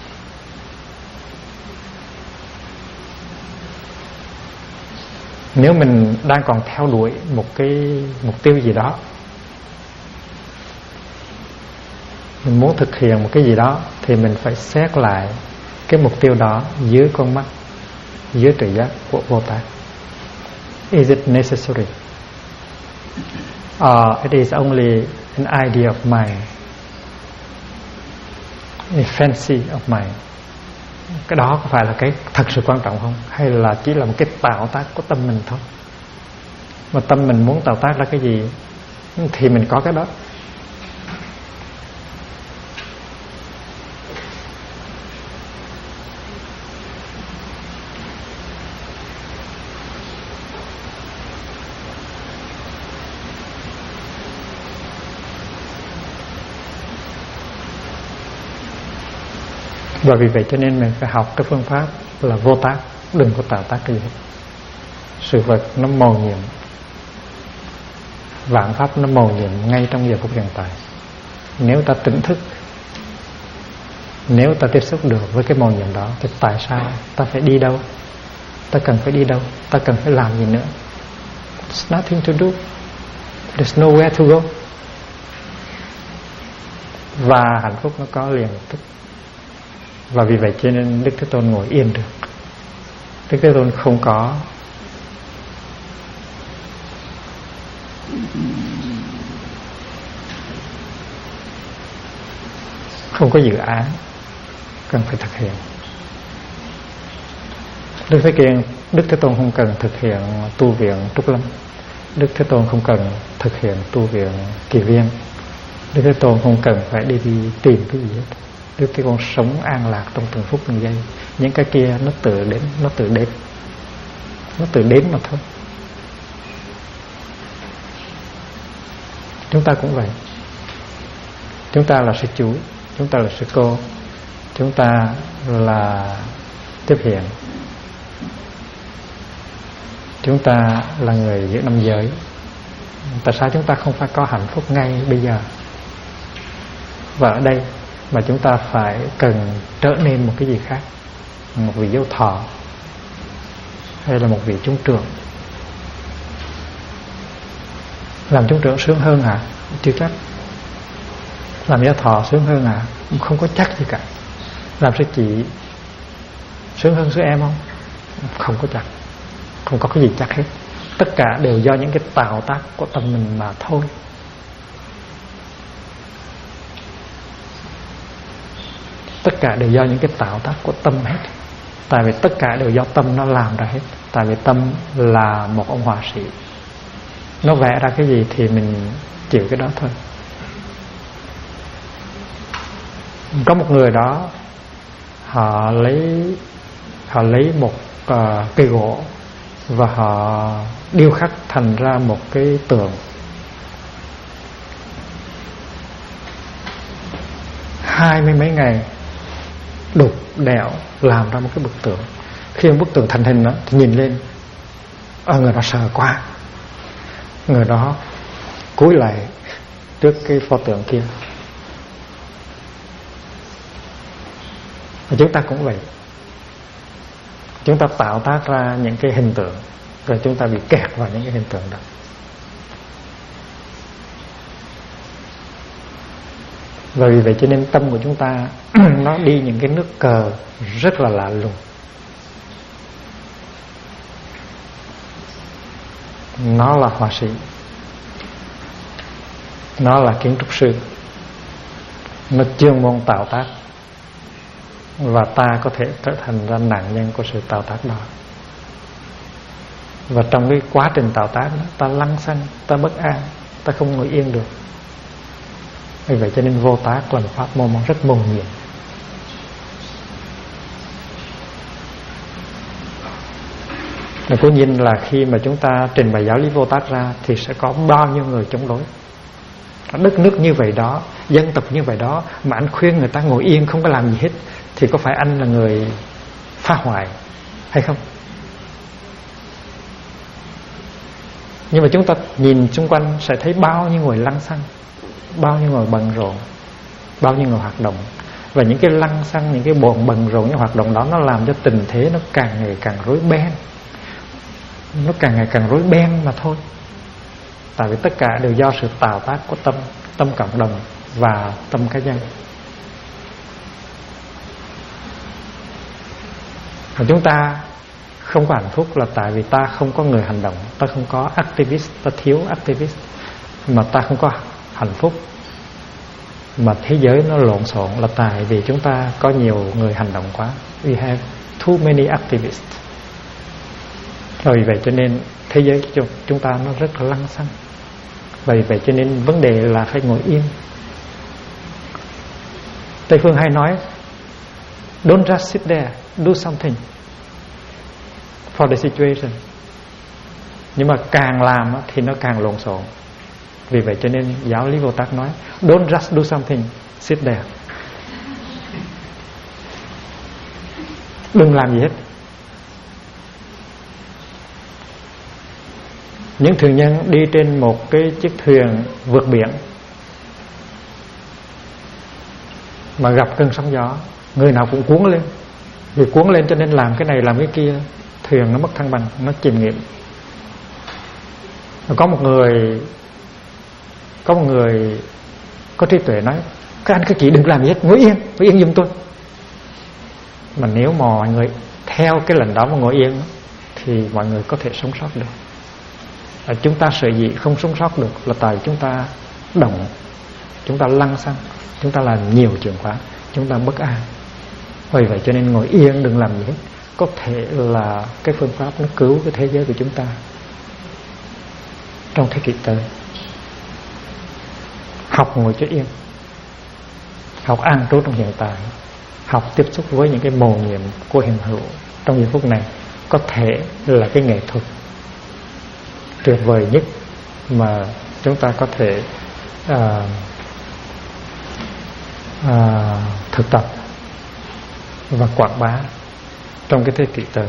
Nếu mình đang còn theo đuổi một cái mục tiêu gì đó, mình muốn thực hiện một cái gì đó, thì mình phải xét lại cái mục tiêu đó dưới con mắt, dưới tuệ giác của Vô Tát. Is it necessary? Or it is only an idea of mine, a fancy of mine? Cái đó có phải là cái thật sự quan trọng không? Hay là chỉ là một cái tạo tác của tâm mình thôi? Mà tâm mình muốn tạo tác ra cái gì thì mình có cái đó. Và vì vậy cho nên mình phải học cái phương pháp là vô tác, đừng có tạo tác cái gì hết. Sự vật nó mầu nhiệm, vạn pháp nó mầu nhiệm ngay trong giờ phút hiện tại. Nếu ta tỉnh thức, nếu ta tiếp xúc được với cái mầu nhiệm đó, thì tại sao ta phải đi đâu? Ta cần phải đi đâu? Ta cần phải làm gì nữa? There's nothing to do. There's nowhere to go. Và hạnh phúc nó có liền lập tức. Và vì vậy cho nên Đức Thế Tôn ngồi yên được. Đức Thế Tôn không có dự án cần phải thực hiện. Đức Thế Tôn không cần thực hiện tu viện Trúc Lâm. Đức Thế Tôn không cần thực hiện tu viện Kỳ Viên. Đức Thế Tôn không cần phải đi tìm cái gì hết. Đức Thế Tôn sống an lạc trong từng phút từng giây. Những cái kia nó tự đến mà thôi. Chúng ta cũng vậy. Chúng ta là sư chú, chúng ta là sư cô, chúng ta là tiếp hiện, chúng ta là người giữ năm giới. Tại sao chúng ta không phải có hạnh phúc ngay bây giờ và ở đây, mà chúng ta phải cần trở nên một cái gì khác, một vị giáo thọ hay là một vị chúng trưởng? Làm chúng trưởng sướng hơn hả? Chưa chắc. Làm giáo thọ sướng hơn hả? Không có chắc gì cả. Làm sư chị sướng hơn sư em không? Không có chắc. Không có cái gì chắc hết. Tất cả đều do những cái tạo tác của tâm mình mà thôi. Tất cả đều do những cái tạo tác của tâm hết. Tại vì tất cả đều do tâm nó làm ra hết. Tại vì tâm là một ông họa sĩ. Nó vẽ ra cái gì thì mình chịu cái đó thôi. Có một người đó, họ lấy một cây gỗ và họ điêu khắc thành ra một cái tượng. 20 mấy ngày đục đẽo làm ra một cái bức tượng. Khi bức tượng thành hình đó thì nhìn lên, người đó sợ quá. Người đó cúi lại trước cái pho tượng kia. Và chúng ta cũng vậy. Chúng ta tạo tác ra những cái hình tượng, rồi chúng ta bị kẹt vào những cái hình tượng đó. Và vì vậy cho nên tâm của chúng ta nó đi những cái nước cờ rất là lạ lùng. Nó là họa sĩ, nó là kiến trúc sư, nó chuyên môn tạo tác. Và ta có thể trở thành ra nạn nhân của sự tạo tác đó. Và trong cái quá trình tạo tác đó, ta lăng xăng, ta bất an, ta không ngồi yên được. Vì vậy cho nên vô tác là một pháp môn rất mầu nhiệm. Và cố nhiên là khi mà chúng ta trình bày giáo lý vô tác ra thì sẽ có bao nhiêu người chống đối. Đất nước như vậy đó, dân tộc như vậy đó, mà anh khuyên người ta ngồi yên không có làm gì hết, thì có phải anh là người phá hoại hay không? Nhưng mà chúng ta nhìn xung quanh sẽ thấy bao nhiêu người lăng xăng, bao nhiêu người bận rộn, bao nhiêu người hoạt động. Và những cái lăng xăng, những cái bận rộn, những hoạt động đó nó làm cho tình thế nó càng ngày càng rối beng. Nó càng ngày càng rối beng mà thôi. Tại vì tất cả đều do sự tạo tác của tâm cộng đồng và tâm cá nhân. Và chúng ta không có hạnh phúc là tại vì ta không có người hành động, ta không có activist, ta thiếu activist. Mà ta không có hạnh phúc, mà thế giới nó lộn xộn là tại vì chúng ta có nhiều người hành động quá. We have too many activists. Rồi vì vậy cho nên thế giới của chúng ta nó rất là lăng xăng. Vì vậy cho nên vấn đề là phải ngồi yên. Tây phương hay nói don't just sit there, do something for the situation. Nhưng mà càng làm thì nó càng lộn xộn. Vì vậy cho nên giáo lý Vô Tác nói don't just do something, sit there. Đừng làm gì hết. Những thường nhân đi trên một cái chiếc thuyền vượt biển mà gặp cơn sóng gió, người nào cũng cuốn lên. Vì cuốn lên cho nên làm cái này làm cái kia, thuyền nó mất thăng bằng, nó chìm nghiệm. Có một người có trí tuệ nói các anh các chị đừng làm gì hết, ngồi yên giùm tôi. Mà nếu mà mọi người theo cái lệnh đó mà ngồi yên thì mọi người có thể sống sót được. Chúng ta sợ gì không sống sót được là tại chúng ta động, chúng ta lăng xăng, chúng ta làm nhiều chuyện quá, chúng ta bất an. Vì vậy cho nên ngồi yên đừng làm gì hết. Có thể là cái phương pháp nó cứu cái thế giới của chúng ta trong thế kỷ tới. Học ngồi cho yên, học an trú trong hiện tại, học tiếp xúc với những cái mầu nhiệm của hiện hữu trong giây phút này, có thể là cái nghệ thuật tuyệt vời nhất mà chúng ta có thể thực tập và quảng bá trong cái thế kỷ tới.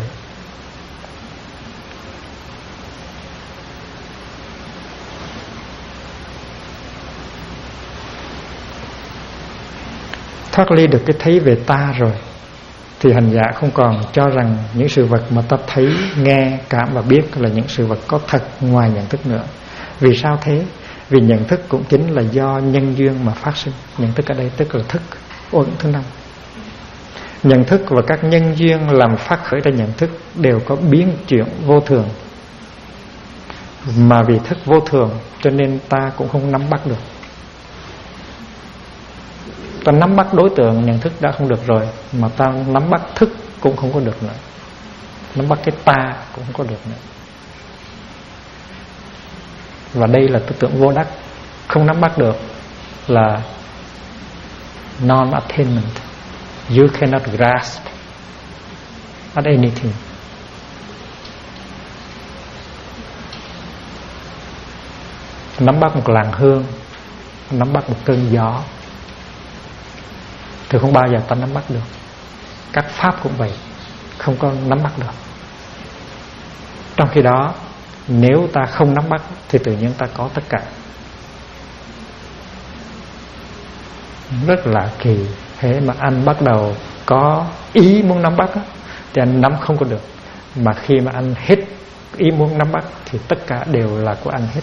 Thoát ly được cái thấy về ta rồi thì hành giả không còn cho rằng những sự vật mà ta thấy, nghe, cảm và biết là những sự vật có thật ngoài nhận thức nữa. Vì sao thế? Vì nhận thức cũng chính là do nhân duyên mà phát sinh. Nhận thức ở đây tức là thức, uẩn thứ 5. Nhận thức và các nhân duyên làm phát khởi ra nhận thức đều có biến chuyển vô thường. Mà vì thức vô thường cho nên ta cũng không nắm bắt được. Ta nắm bắt đối tượng nhận thức đã không được rồi, mà ta nắm bắt thức cũng không có được nữa. Nắm bắt cái ta cũng không có được nữa. Và đây là tư tưởng vô đắc. Không nắm bắt được là non-attainment. You cannot grasp at anything. Nắm bắt một làn hương, nắm bắt một cơn gió thì không bao giờ ta nắm bắt được. Các pháp cũng vậy, không có nắm bắt được. Trong khi đó, nếu ta không nắm bắt thì tự nhiên ta có tất cả. Rất là kỳ. Thế mà anh bắt đầu có ý muốn nắm bắt thì anh nắm không có được. Mà khi mà anh hết ý muốn nắm bắt thì tất cả đều là của anh hết.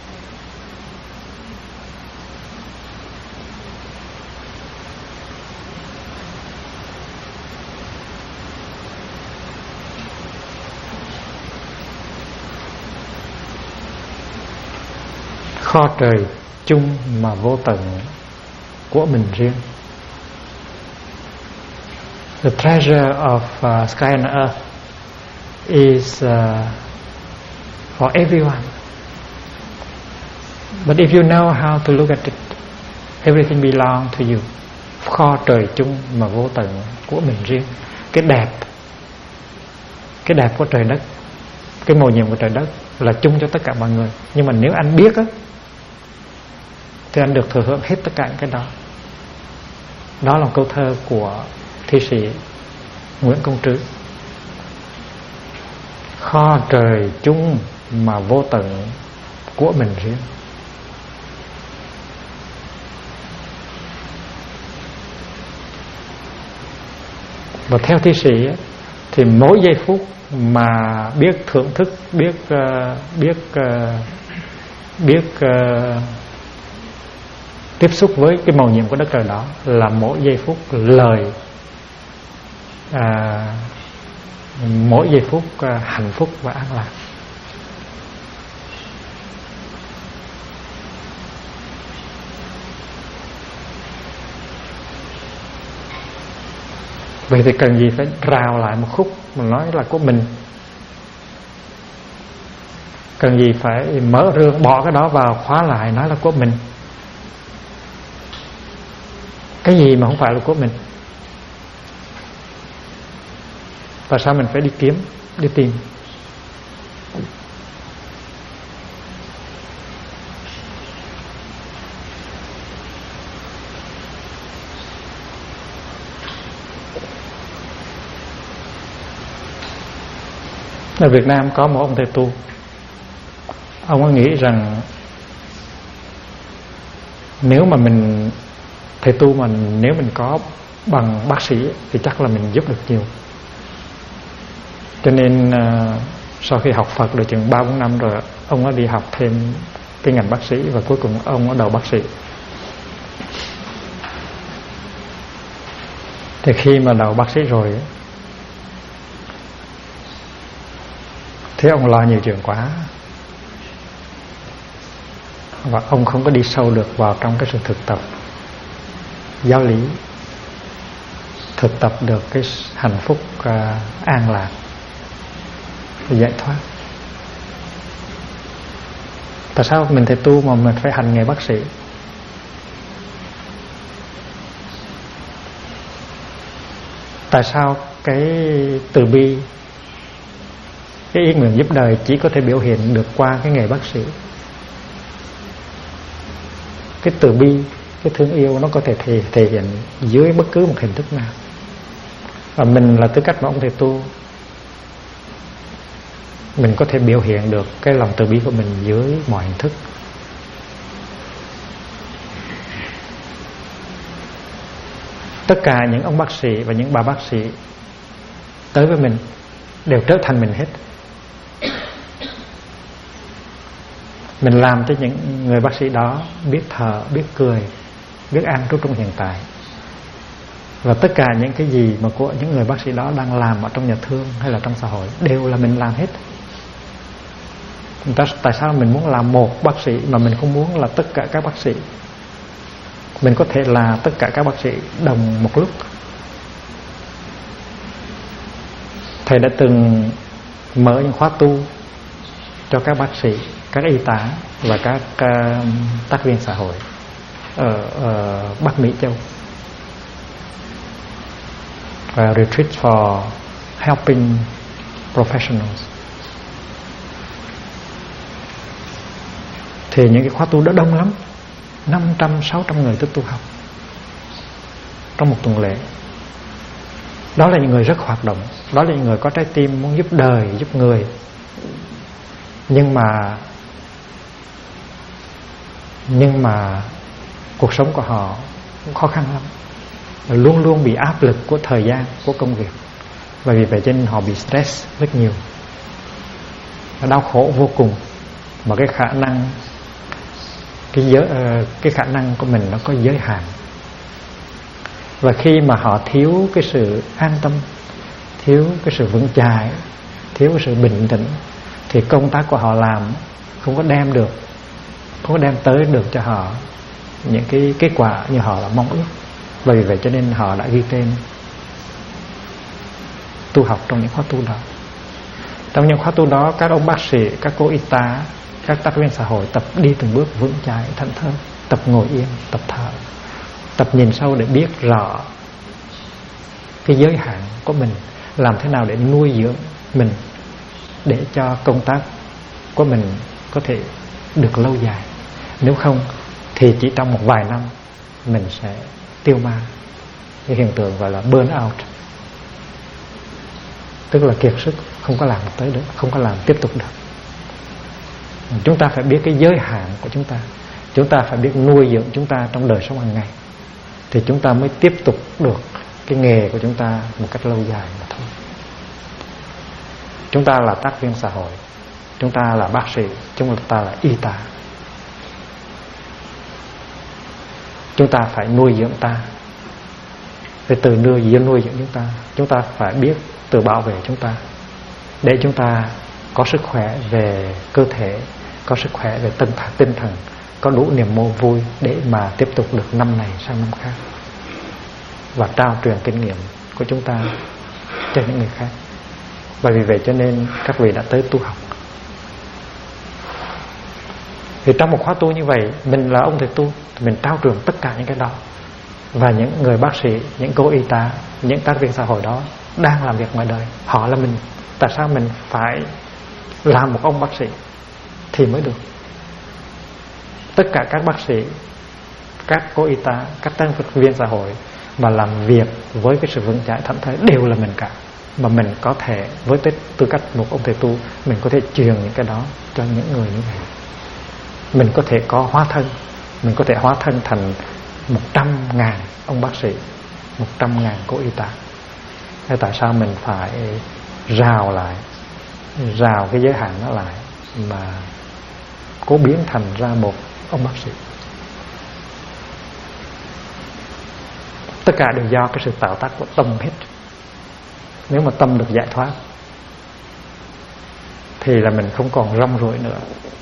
Kho trời chung mà vô tận của mình riêng. The treasure of sky and earth is for everyone. But if you know how to look at it, everything belongs to you. Kho trời chung mà vô tận của mình riêng. Cái đẹp của trời đất, cái mầu nhiệm của trời đất là chung cho tất cả mọi người. Nhưng mà nếu anh biết thì anh được thừa hưởng hết tất cả những cái đó. Đó là một câu thơ của thi sĩ Nguyễn Công Trứ. Kho trời chung mà vô tận của mình riêng. Và theo thi sĩ thì mỗi giây phút mà biết thưởng thức, biết tiếp xúc với cái mầu nhiệm của đất trời đó là mỗi giây phút lời, mỗi giây phút hạnh phúc và an lạc. Vậy thì cần gì phải rào lại một khúc mà nói là của mình? Cần gì phải mở rương bỏ cái đó vào khóa lại nói là của mình? Cái gì mà không phải là của mình? Tại sao mình phải đi kiếm, đi tìm? Ở Việt Nam có một ông thầy tu. Ông ấy nghĩ rằng nếu mà mình thầy tu mà nếu mình có bằng bác sĩ thì chắc là mình giúp được nhiều. Cho nên sau khi học Phật được chừng 3-4 năm rồi, ông ấy đi học thêm cái ngành bác sĩ và cuối cùng ông ở đầu bác sĩ. Thì khi mà đậu bác sĩ rồi thì ông lo nhiều chuyện quá, và ông không có đi sâu được vào trong cái sự thực tập giáo lý, thực tập được cái hạnh phúc an lạc, giải thoát. Tại sao mình thầy tu mà mình phải hành nghề bác sĩ? Tại sao cái từ bi, cái ý nguyện giúp đời chỉ có thể biểu hiện được qua cái nghề bác sĩ? Cái từ bi, cái thương yêu nó có thể thể hiện dưới bất cứ một hình thức nào. Và mình là tư cách mà ông thầy tu, mình có thể biểu hiện được cái lòng từ bi của mình dưới mọi hình thức. Tất cả những ông bác sĩ và những bà bác sĩ tới với mình đều trở thành mình hết. Mình làm cho những người bác sĩ đó biết thở, biết cười, biết an trú trong hiện tại. Và tất cả những cái gì mà của những người bác sĩ đó đang làm ở trong nhà thương hay là trong xã hội đều là mình làm hết. Tại sao mình muốn làm một bác sĩ mà mình không muốn là tất cả các bác sĩ? Mình có thể là tất cả các bác sĩ đồng một lúc. Thầy đã từng mở những khóa tu cho các bác sĩ, các y tá và các tác viên xã hội ở Bắc Mỹ Châu. Retreat for helping professionals. Thì những cái khóa tu đó đông lắm, 500-600 người tới tu học trong một tuần lễ. Đó là những người rất hoạt động, đó là những người có trái tim muốn giúp đời, giúp người. Nhưng mà cuộc sống của họ cũng khó khăn lắm, luôn luôn bị áp lực của thời gian, của công việc. Và vì vậy cho nên họ bị stress rất nhiều, đau khổ vô cùng. Mà cái khả năng của mình nó có giới hạn. Và khi mà họ thiếu cái sự an tâm, thiếu cái sự vững chãi, thiếu cái sự bình tĩnh, thì công tác của họ làm không có đem tới được cho họ những cái kết quả như họ là mong ước. Và vì vậy cho nên họ đã ghi tên tu học trong những khóa tu đó. Trong những khóa tu đó, các ông bác sĩ, các cô y tá, các tác viên xã hội tập đi từng bước vững chãi, thảnh thơi, tập ngồi yên, tập thở, tập nhìn sâu để biết rõ cái giới hạn của mình, làm thế nào để nuôi dưỡng mình, để cho công tác của mình có thể được lâu dài. Nếu không thì chỉ trong một vài năm mình sẽ tiêu ma, cái hiện tượng gọi là burn out, tức là kiệt sức, không có làm tới được, không có làm tiếp tục được. Chúng ta phải biết cái giới hạn của chúng ta. Chúng ta phải biết nuôi dưỡng chúng ta trong đời sống hàng ngày, thì chúng ta mới tiếp tục được cái nghề của chúng ta một cách lâu dài mà thôi. Chúng ta là tác viên xã hội, chúng ta là bác sĩ, chúng ta là y tá. Chúng ta phải nuôi dưỡng ta. Để từ nuôi dưỡng chúng ta phải biết tự bảo vệ chúng ta, để chúng ta có sức khỏe về cơ thể, có sức khỏe về tinh thần, có đủ niềm vui để mà tiếp tục được năm này sang năm khác, và trao truyền kinh nghiệm của chúng ta cho những người khác. Và vì vậy cho nên các vị đã tới tu học. Thì trong một khóa tu như vậy, mình là ông thầy tu, mình trao truyền tất cả những cái đó. Và những người bác sĩ, những cô y tá, những tác viên xã hội đó đang làm việc ngoài đời, họ là mình. Tại sao mình phải làm một ông bác sĩ thì mới được? Tất cả các bác sĩ, các cô y tá, các tác viên xã hội mà làm việc với cái sự vững chãi thảnh thơi đều là mình cả. Mà mình có thể với tư cách một ông thầy tu, mình có thể truyền những cái đó cho những người như vậy. Mình có thể có hóa thân, mình có thể hóa thân thành 100.000 ông bác sĩ, 100.000 cô y tá. Thế tại sao mình phải rào cái giới hạn nó lại mà cố biến thành ra một ông bác sĩ? Tất cả đều do cái sự tạo tác của tâm hết. Nếu mà tâm được giải thoát thì là mình không còn rong ruổi nữa.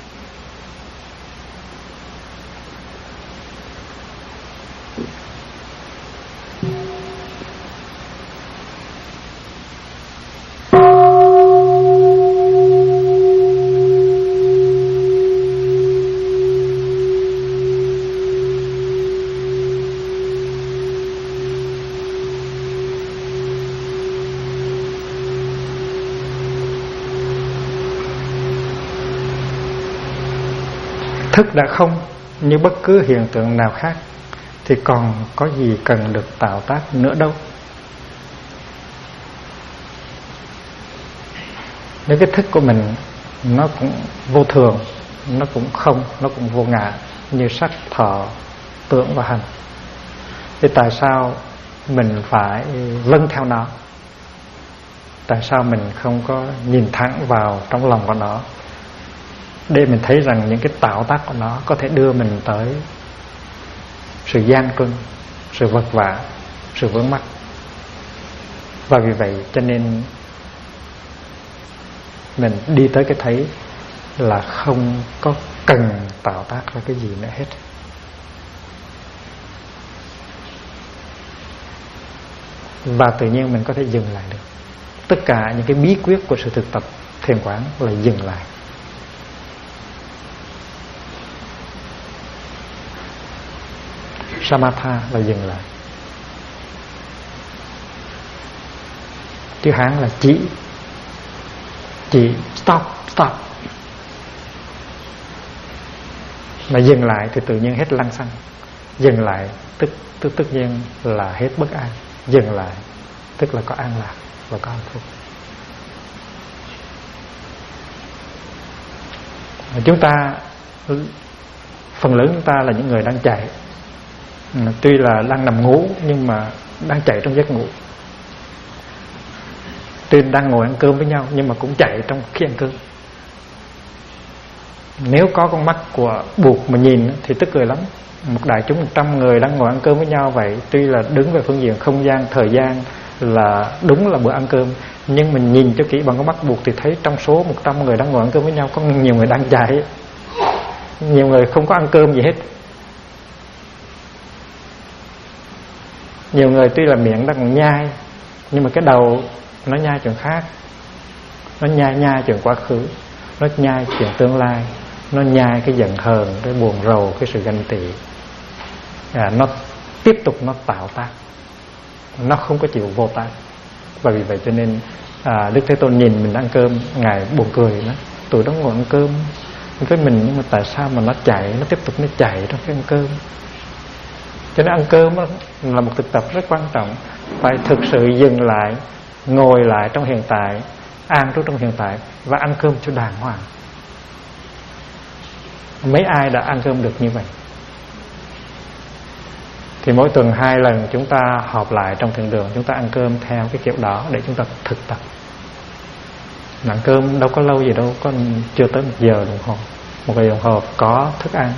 Thức đã không như bất cứ hiện tượng nào khác thì còn có gì cần được tạo tác nữa đâu. Nếu cái thức của mình nó cũng vô thường, nó cũng không, nó cũng vô ngã, như sắc, thọ, tưởng và hành, thì tại sao mình phải vâng theo nó? Tại sao mình không có nhìn thẳng vào trong lòng của nó để mình thấy rằng những cái tạo tác của nó có thể đưa mình tới sự gian truân, sự vật vã, sự vướng mắc. Và vì vậy cho nên mình đi tới cái thấy là không có cần tạo tác ra cái gì nữa hết. Và tự nhiên mình có thể dừng lại được. Tất cả những cái bí quyết của sự thực tập thiền quán là dừng lại. Samatha là dừng lại. Chữ Hán là chỉ stop. Mà dừng lại thì tự nhiên hết lăng xăng. Dừng lại tất nhiên là hết bất an. Dừng lại tức là có an lạc và có hạnh phúc. Chúng ta, phần lớn chúng ta là những người đang chạy. Tuy là đang nằm ngủ nhưng mà đang chạy trong giấc ngủ. Tuy đang ngồi ăn cơm với nhau nhưng mà cũng chạy trong khi ăn cơm. Nếu có con mắt của buộc mà nhìn thì tức cười lắm. Một đại chúng 100 người đang ngồi ăn cơm với nhau vậy, tuy là đứng về phương diện không gian, thời gian là đúng là bữa ăn cơm, nhưng mình nhìn cho kỹ bằng con mắt buộc thì thấy trong số 100 người đang ngồi ăn cơm với nhau có nhiều người đang chạy, nhiều người không có ăn cơm gì hết. Nhiều người tuy là miệng đang nhai nhưng mà cái đầu nó nhai chuyện khác. Nó nhai chuyện quá khứ, nó nhai chuyện tương lai, nó nhai cái giận hờn, cái buồn rầu, cái sự ganh tị. Nó tiếp tục nó tạo tác, nó không có chịu vô tác. Và vì vậy cho nên Đức Thế Tôn nhìn mình ăn cơm, Ngài buồn cười đó. Tụi đó ngồi ăn cơm với mình nhưng mà tại sao mà nó chạy, nó tiếp tục nó chạy trong cái ăn cơm. Cho nên ăn cơm là một thực tập rất quan trọng. Phải thực sự dừng lại, ngồi lại trong hiện tại, an trú trong hiện tại và ăn cơm cho đàng hoàng. Mấy ai đã ăn cơm được như vậy? Thì mỗi tuần 2 lần chúng ta họp lại trong thiền đường, chúng ta ăn cơm theo cái kiểu đó để chúng ta thực tập. Ăn cơm đâu có lâu gì đâu, có chưa tới 1 giờ đồng hồ. 1 giờ đồng hồ có thức ăn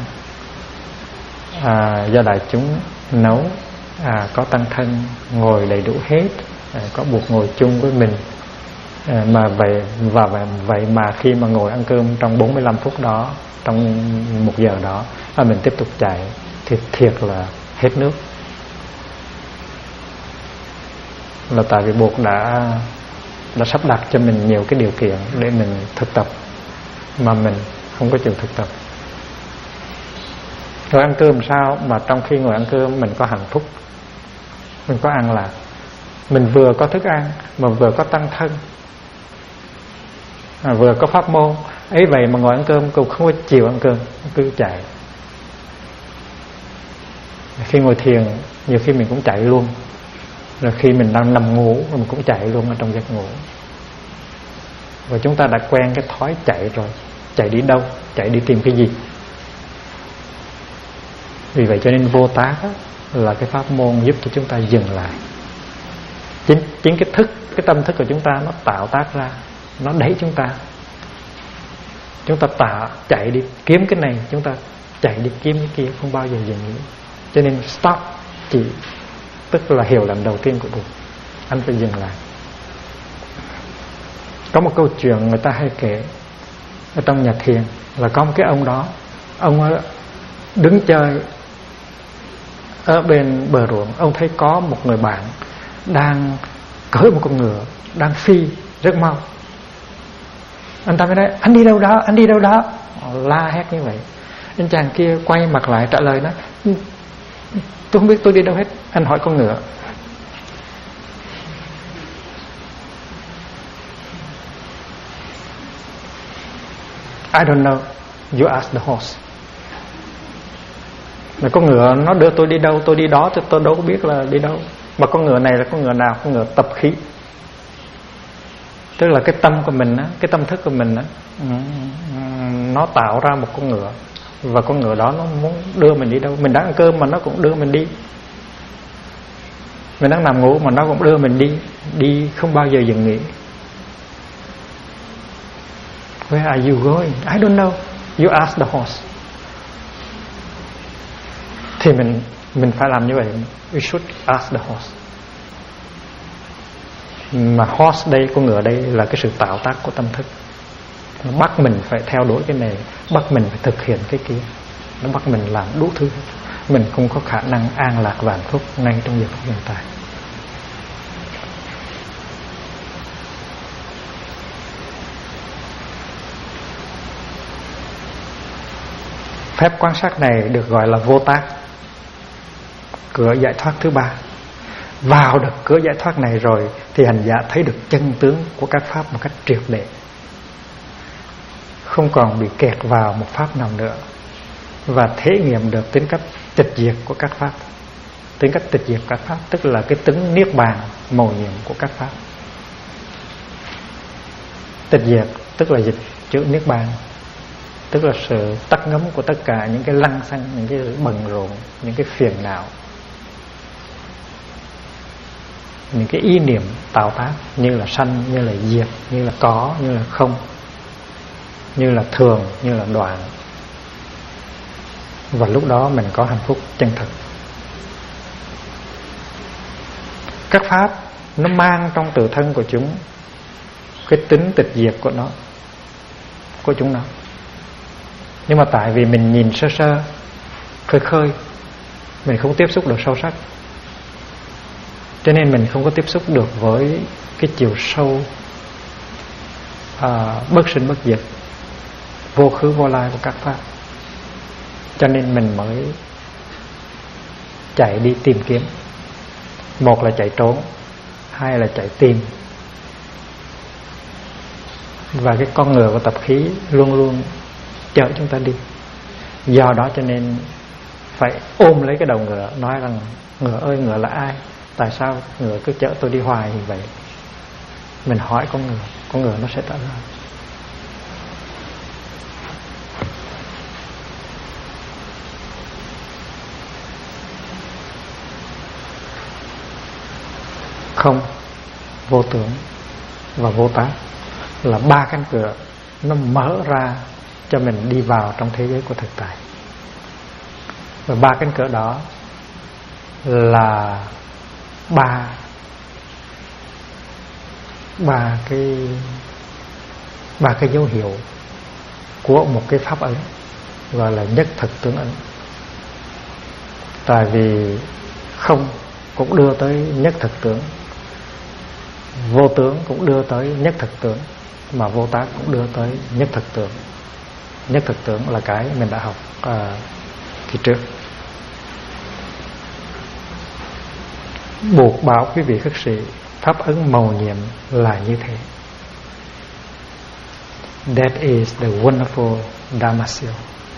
do đại chúng nấu, có tăng thân ngồi đầy đủ hết, có buộc ngồi chung với mình. Mà vậy mà khi mà ngồi ăn cơm trong 45 phút đó, trong 1 giờ đó mình tiếp tục chạy thì thiệt là hết nước. Là tại vì buộc đã sắp đặt cho mình nhiều cái điều kiện để mình thực tập mà mình không có chịu thực tập. Rồi ăn cơm sao mà trong khi ngồi ăn cơm mình có hạnh phúc, mình có an lạc, mình vừa có thức ăn mà vừa có tăng thân, vừa có pháp môn. Ấy vậy mà ngồi ăn cơm cũng không có chịu ăn cơm, cứ chạy. Khi ngồi thiền nhiều khi mình cũng chạy luôn. Rồi khi mình đang nằm ngủ mình cũng chạy luôn ở trong giấc ngủ. Và chúng ta đã quen cái thói chạy rồi. Chạy đi đâu? Chạy đi tìm cái gì? Vì vậy cho nên vô tác là cái pháp môn giúp cho chúng ta dừng lại. Chính cái tâm thức của chúng ta nó tạo tác ra, nó đẩy chúng ta. Chúng ta chạy đi kiếm cái này, chúng ta chạy đi kiếm cái kia, không bao giờ dừng nữa. Cho nên stop, chỉ tức là hiểu lần đầu tiên của Bụt. Anh phải dừng lại. Có một câu chuyện người ta hay kể ở trong nhà thiền, là có một cái ông đó, ông đứng chơi ở bên bờ ruộng. Ông thấy có một người bạn đang cưỡi một con ngựa, đang phi rất mau. Anh ta mới nói: anh đi đâu đó, anh đi đâu đó, la hét như vậy. Anh chàng kia quay mặt lại trả lời nó: tôi không biết tôi đi đâu hết, anh hỏi con ngựa. I don't know, you ask the horse. Mà con ngựa nó đưa tôi đi đâu tôi đi đó, chứ tôi đâu có biết là đi đâu. Mà con ngựa này là con ngựa nào? Con ngựa tập khí. Tức là cái tâm của mình á, cái tâm thức của mình á, nó tạo ra một con ngựa, và con ngựa đó nó muốn đưa mình đi đâu. Mình đang ăn cơm mà nó cũng đưa mình đi, mình đang nằm ngủ mà nó cũng đưa mình đi, đi không bao giờ dừng nghỉ. Where are you going? I don't know. You ask the horse. Thì mình phải làm như vậy. We should ask the horse. Mà horse đây, con ngựa đây là cái sự tạo tác của tâm thức. Nó bắt mình phải theo đuổi cái này, bắt mình phải thực hiện cái kia, nó bắt mình làm đủ thứ. Mình không có khả năng an lạc và hạnh phúc ngay trong giờ phút hiện tại. Phép quan sát này được gọi là vô tác, cửa giải thoát thứ ba. Vào được cửa giải thoát này rồi thì hành giả thấy được chân tướng của các pháp một cách triệt để, không còn bị kẹt vào một pháp nào nữa, và thể nghiệm được tính cách tịch diệt của các pháp. Tính cách tịch diệt các pháp tức là cái tính niết bàn mầu nhiệm của các pháp. Tịch diệt tức là dịch chữ niết bàn, tức là sự tắt ngấm của tất cả những cái lăng xăng, những cái bận rộn, những cái phiền não, những cái ý niệm tạo tác, như là sanh, như là diệt, như là có, như là không, như là thường, như là đoạn. Và lúc đó mình có hạnh phúc chân thật. Các pháp nó mang trong tự thân của chúng cái tính tịch diệt của nó, của chúng nó. Nhưng mà tại vì mình nhìn sơ sơ, khơi khơi, mình không tiếp xúc được sâu sắc, cho nên mình không có tiếp xúc được với cái chiều sâu bất sinh bất diệt, vô khứ vô lai của các pháp. Cho nên mình mới chạy đi tìm kiếm. Một là chạy trốn, hai là chạy tìm. Và cái con ngựa của tập khí luôn luôn chở chúng ta đi. Do đó cho nên phải ôm lấy cái đầu ngựa, nói rằng: ngựa ơi, ngựa là ai? Tại sao ngựa cứ chở tôi đi hoài như vậy? Mình hỏi con ngựa nó sẽ trả lời. Không, vô tưởng và vô tác là ba cánh cửa nó mở ra cho mình đi vào trong thế giới của thực tại. Và ba cánh cửa đó là ba cái dấu hiệu của một cái pháp ấn, gọi là nhất thực tướng ấn. Tại vì không cũng đưa tới nhất thực tướng, vô tướng cũng đưa tới nhất thực tướng, mà vô tác cũng đưa tới nhất thực tướng. Nhất thực tướng là cái mình đã học kỳ trước. Buộc bảo quý vị khất sĩ, pháp ấn mầu nhiệm là như thế. That is the wonderful Dharma seal.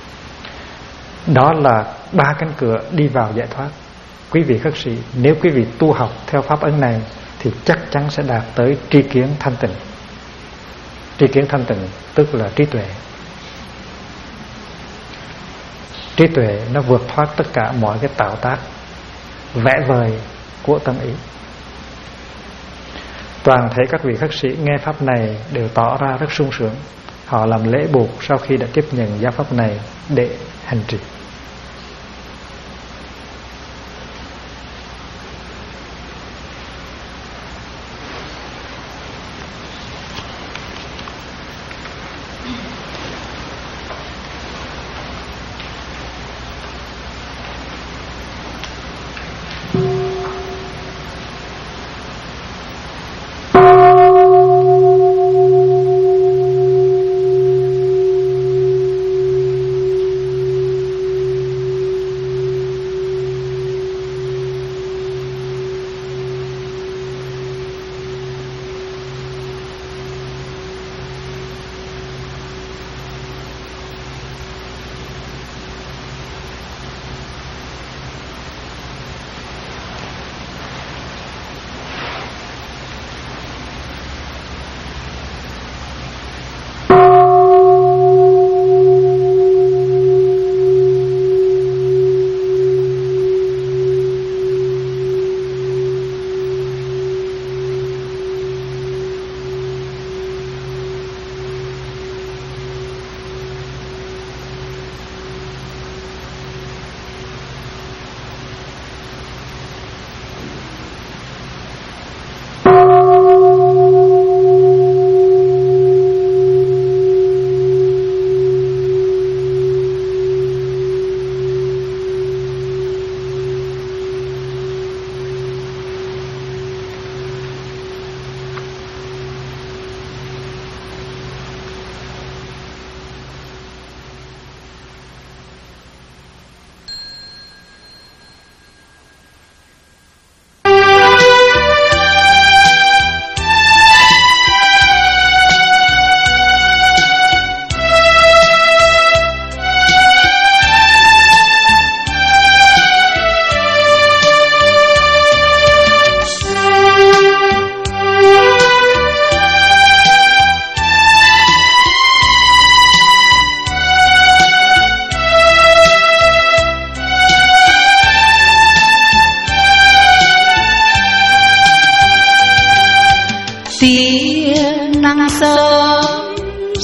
Đó là ba cánh cửa đi vào giải thoát. Quý vị khất sĩ, nếu quý vị tu học theo pháp ấn này thì chắc chắn sẽ đạt tới tri kiến thanh tịnh. Tri kiến thanh tịnh tức là trí tuệ. Trí tuệ nó vượt thoát tất cả mọi cái tạo tác vẽ vời của tâm ý. Toàn thể các vị khất sĩ nghe pháp này đều tỏ ra rất sung sướng. Họ làm lễ buộc sau khi đã tiếp nhận giáo pháp này để hành trì.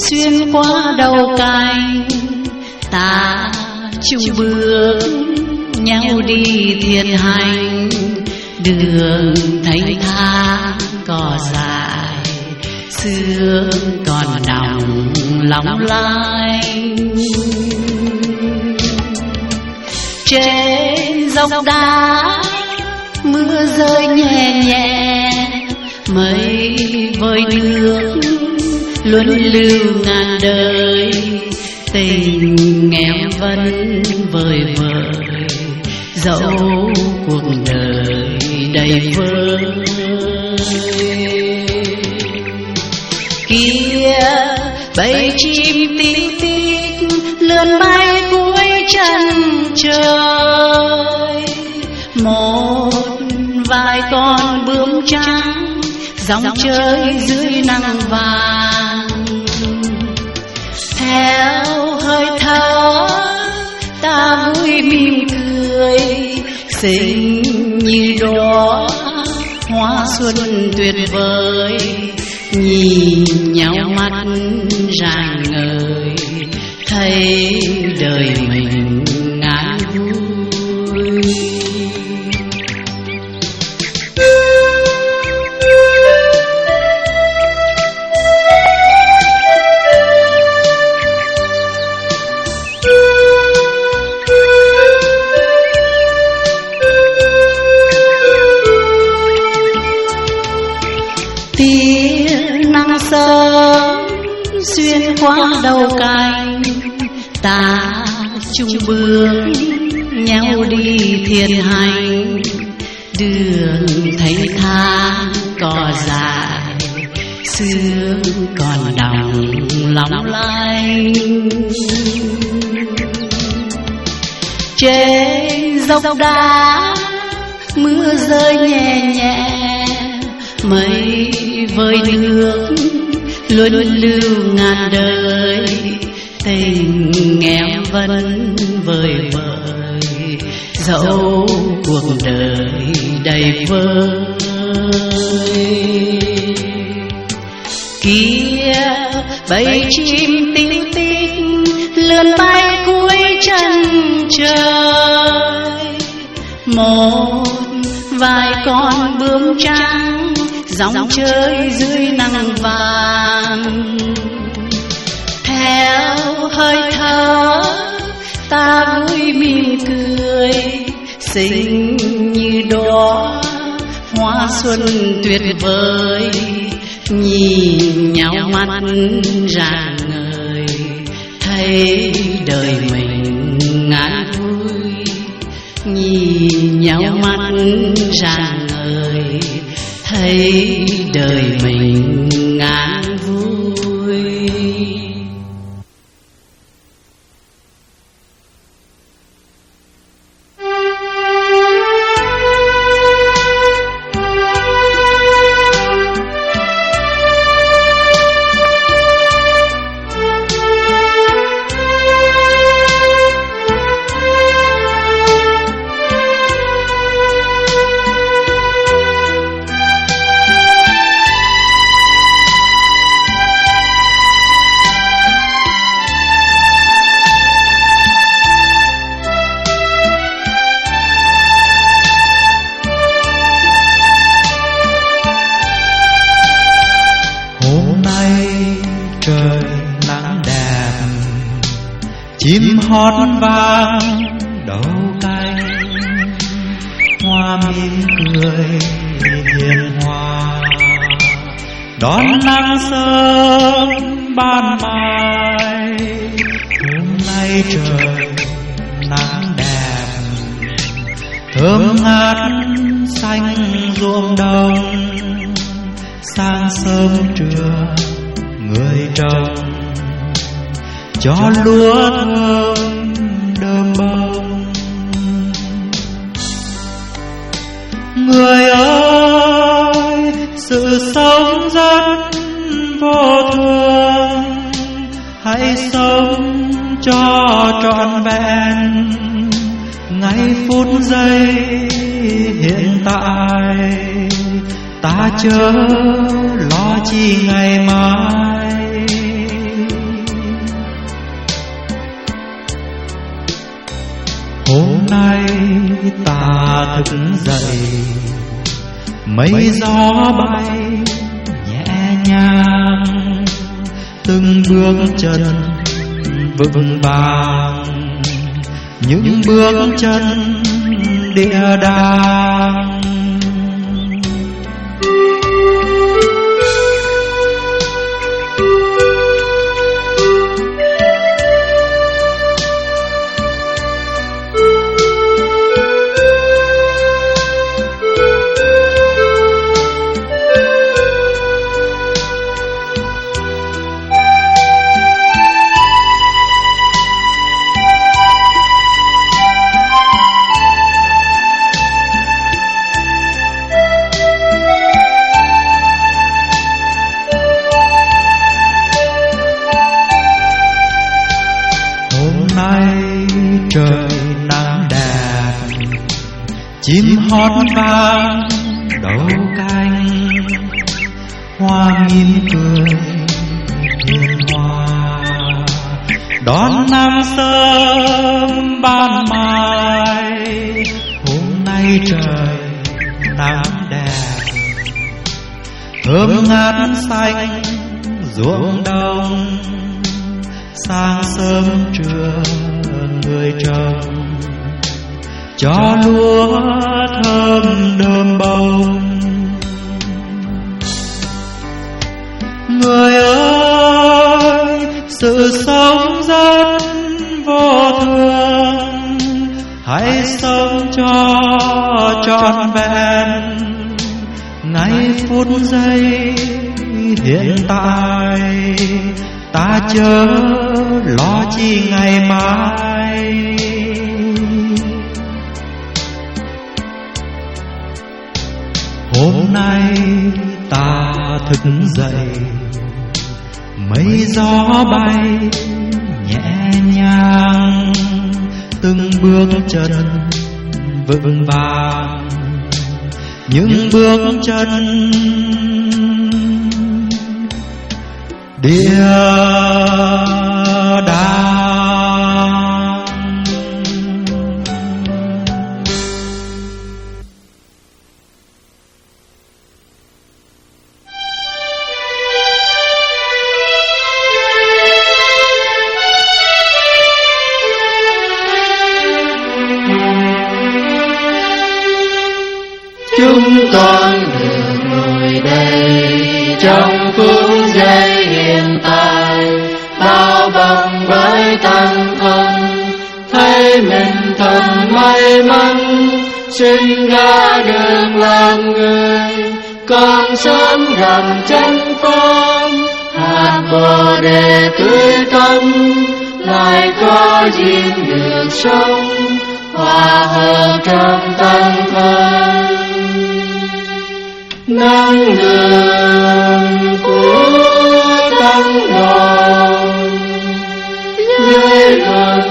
xuyên qua đầu cành, ta chung bước nhau đi thiền hành. Đường thanh thang cỏ dài, sương còn nồng long lanh. Trên dốc đá mưa rơi nhẹ nhẹ, mây vơi nước luân lưu ngàn đời. Tình em vẫn vời vợi, dẫu cuộc đời đầy vơi. Kia bầy chim tinh tích lượn bay cuối chân trời, một vài con bướm trắng dòng chơi dưới nắng vàng. Theo hơi thở ta vui mỉm cười, xinh như đóa hoa xuân tuyệt vời. Nhìn nhau mắt rạng ngời, thấy đời mình ngàn vui. Sớm xuyên qua đầu cành, ta chung bước nhau đi thiền hành. Đường thanh thang cỏ dài, sương còn đọng long lanh. Trên dốc đá mưa rơi nhẹ nhẹ, mây vơi nước luân lưu ngàn đời. Tình em vẫn vời vợi, dẫu cuộc đời đầy vơi. Kia bầy chim tinh tích lượn bay cuối chân trời, một vài con bướm trắng dòng chơi dưới nắng vàng. Theo hơi thở ta vui mỉm cười, xinh như đóa hoa xuân tuyệt vời. Nhìn nhau mắt rạng ngời, thấy đời mình ngàn vui. Nhìn nhau mắt rạng ngời, thấy đời mình ngàn vui. Chim hót vang đầu cánh, hoa mỉm cười hiền hòa, đón nắng sớm ban mai. Hôm nay trời nắng đẹp, thơm ngát xanh ruộng đồng. Sáng sớm trưa người trồng, cho lúa thơm đơm bông. Người ơi, sự sống rất vô thường, hãy sống cho trọn vẹn ngày phút giây hiện tại. Ta chớ lo chi ngày mai, thức dậy, mây gió bay nhẹ nhàng, từng bước chân vững vàng, những bước chân địa đàng. Trời nắng đẹp, chim hót vang đầu cánh, hoa mỉm cười hiền hòa, đón nắng sớm ban mai. Hôm nay trời nắng đẹp, thơm ngát xanh ruộng đồng, sáng sớm trưa người trồng cho lúa thơm đơm bông. Người ơi, sự sống rất vô thường, hãy sống cho trọn vẹn ngày phút giây hiện tại. Ta chớ lo chi ngày mai. Hôm nay ta thức dậy, mây gió bay nhẹ nhàng, từng bước chân vững vàng, những bước chân địa đàng. Chúng con được ngồi đây trong phút giây hiện tại, bao bọc bởi tăng thân, thấy mình thật may mắn, sinh ra được làm người. Con sớm gặp chân pháp, hạt bồ đề tươi thắm, lại có duyên được sống, hòa hợp trong tăng thân. Năng lượng của tăng đoàn dưới gần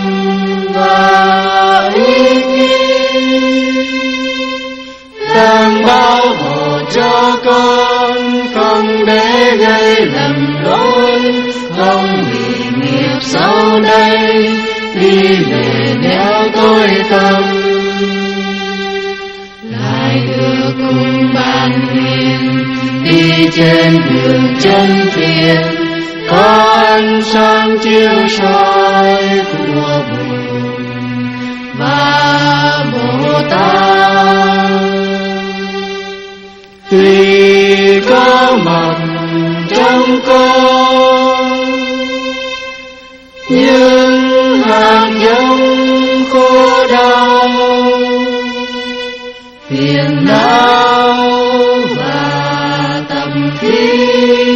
và ý nghĩa đang bảo hộ cho con, không để gây lầm lỗi, không bị nghiệp sau đây đi về nẻo tối tăm. Lại được cùng ban hiền đi trên đường chân thiện, có ánh sáng chiếu soi của Bụt và Bồ Tát. Tuy có mặt trong con, nhưng hạt giống khổ đau, phiền não và tâm khí,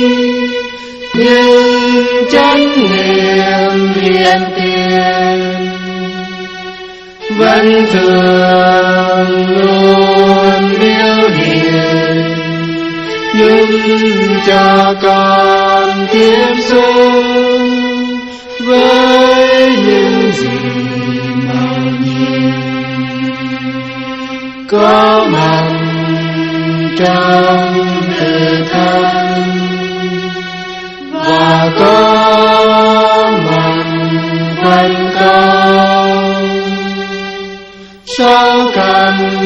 nhưng chánh niệm hiện tiền vẫn thường luôn biểu hiện, giúp cho con tiếp xúc với những gì màu nhiệm, có mặt trong tự thân và có mặt quanh con. Sao cần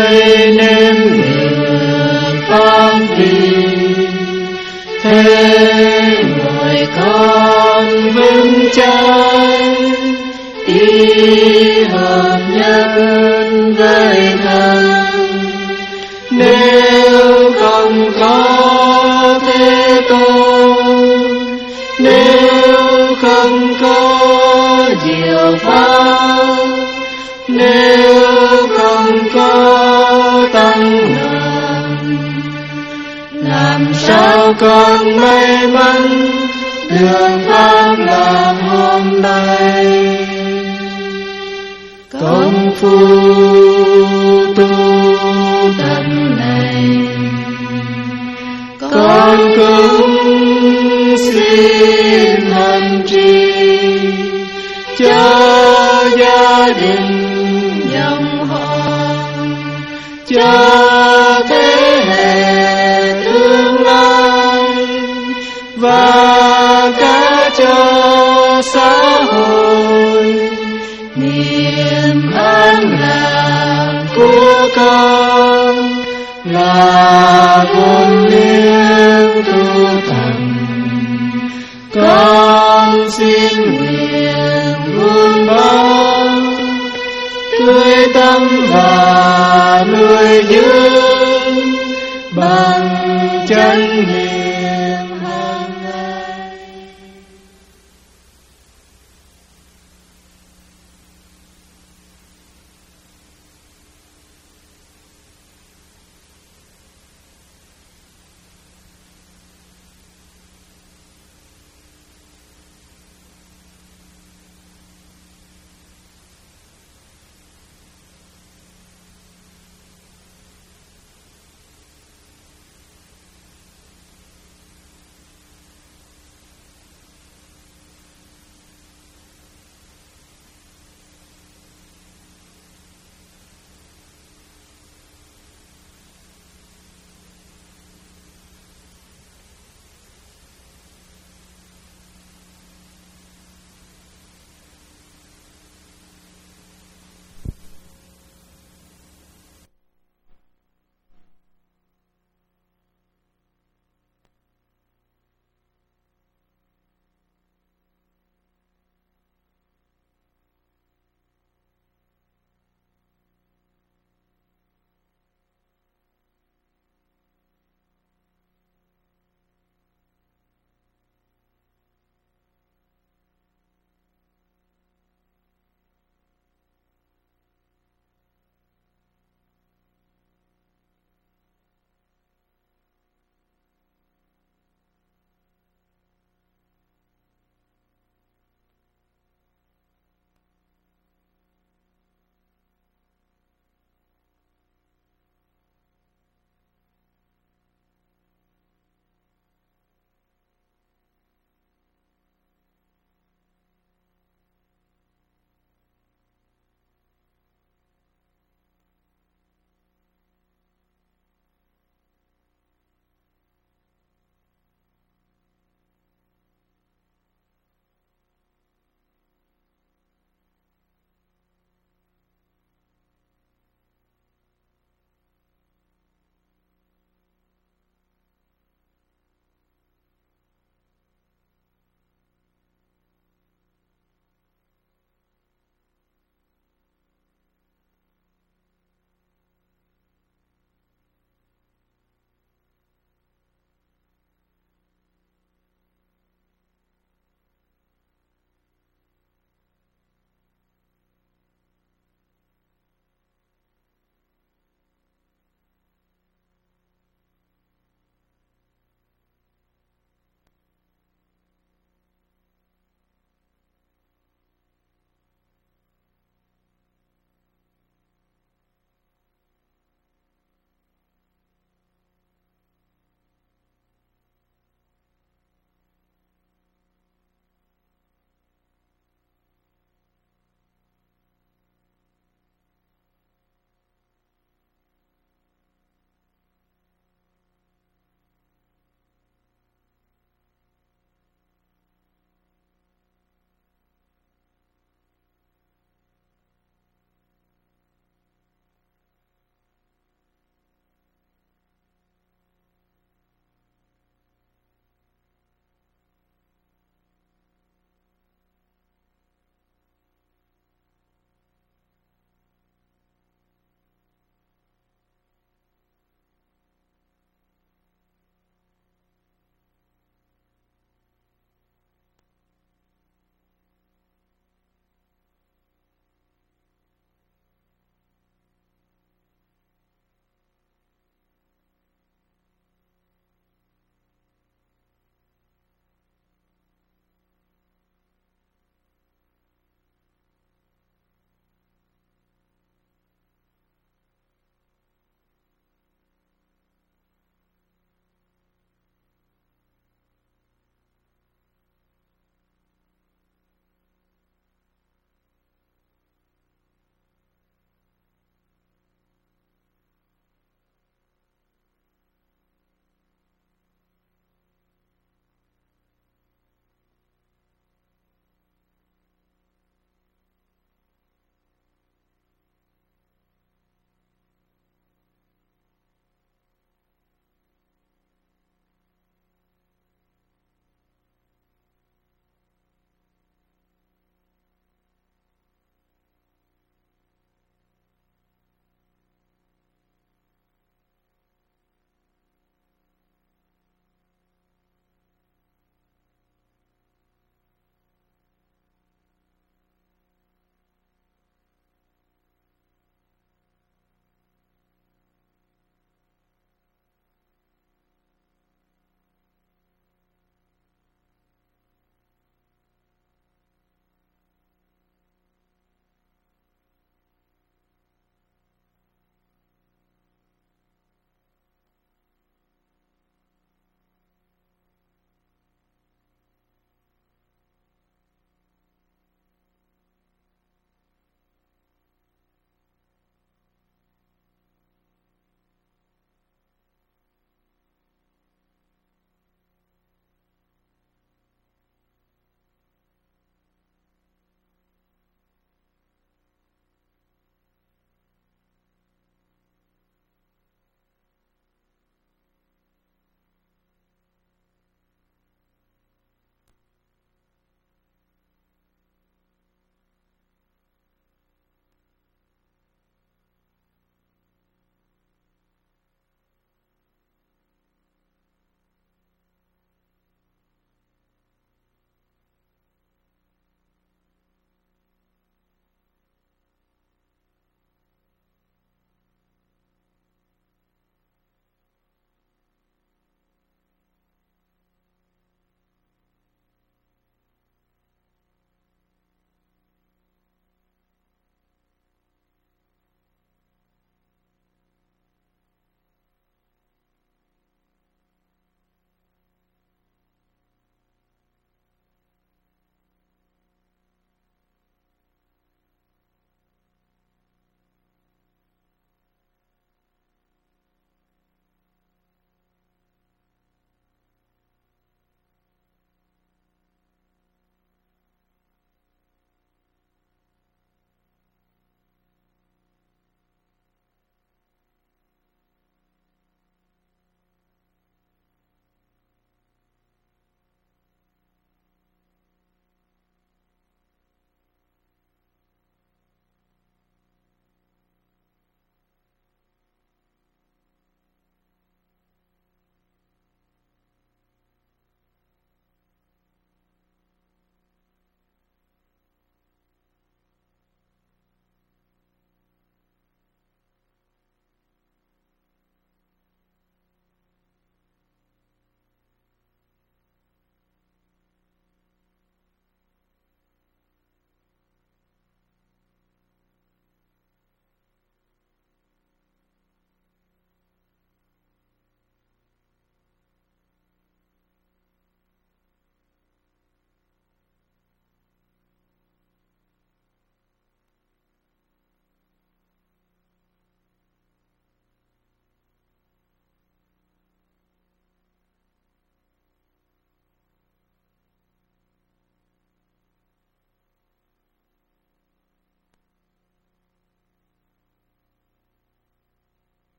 nơi nếm được pháp đi. Thế người con vững chắc ý hợp nhất với thân. Nếu không có Thế Tôn, nếu không có diệu pháp, nếu không có tăng đoàn, làm sao con may mắn được pháp lạc hôm nay. Công phu tu tập này con cũng xin hành trì cho gia đình dòng họ, cho thế hệ tương lai và cả cho xã hội. Niềm an lạc của con là vốn liếng tu tập. Con xin nguyện buông bỏ tươi tâm và nuôi dưỡng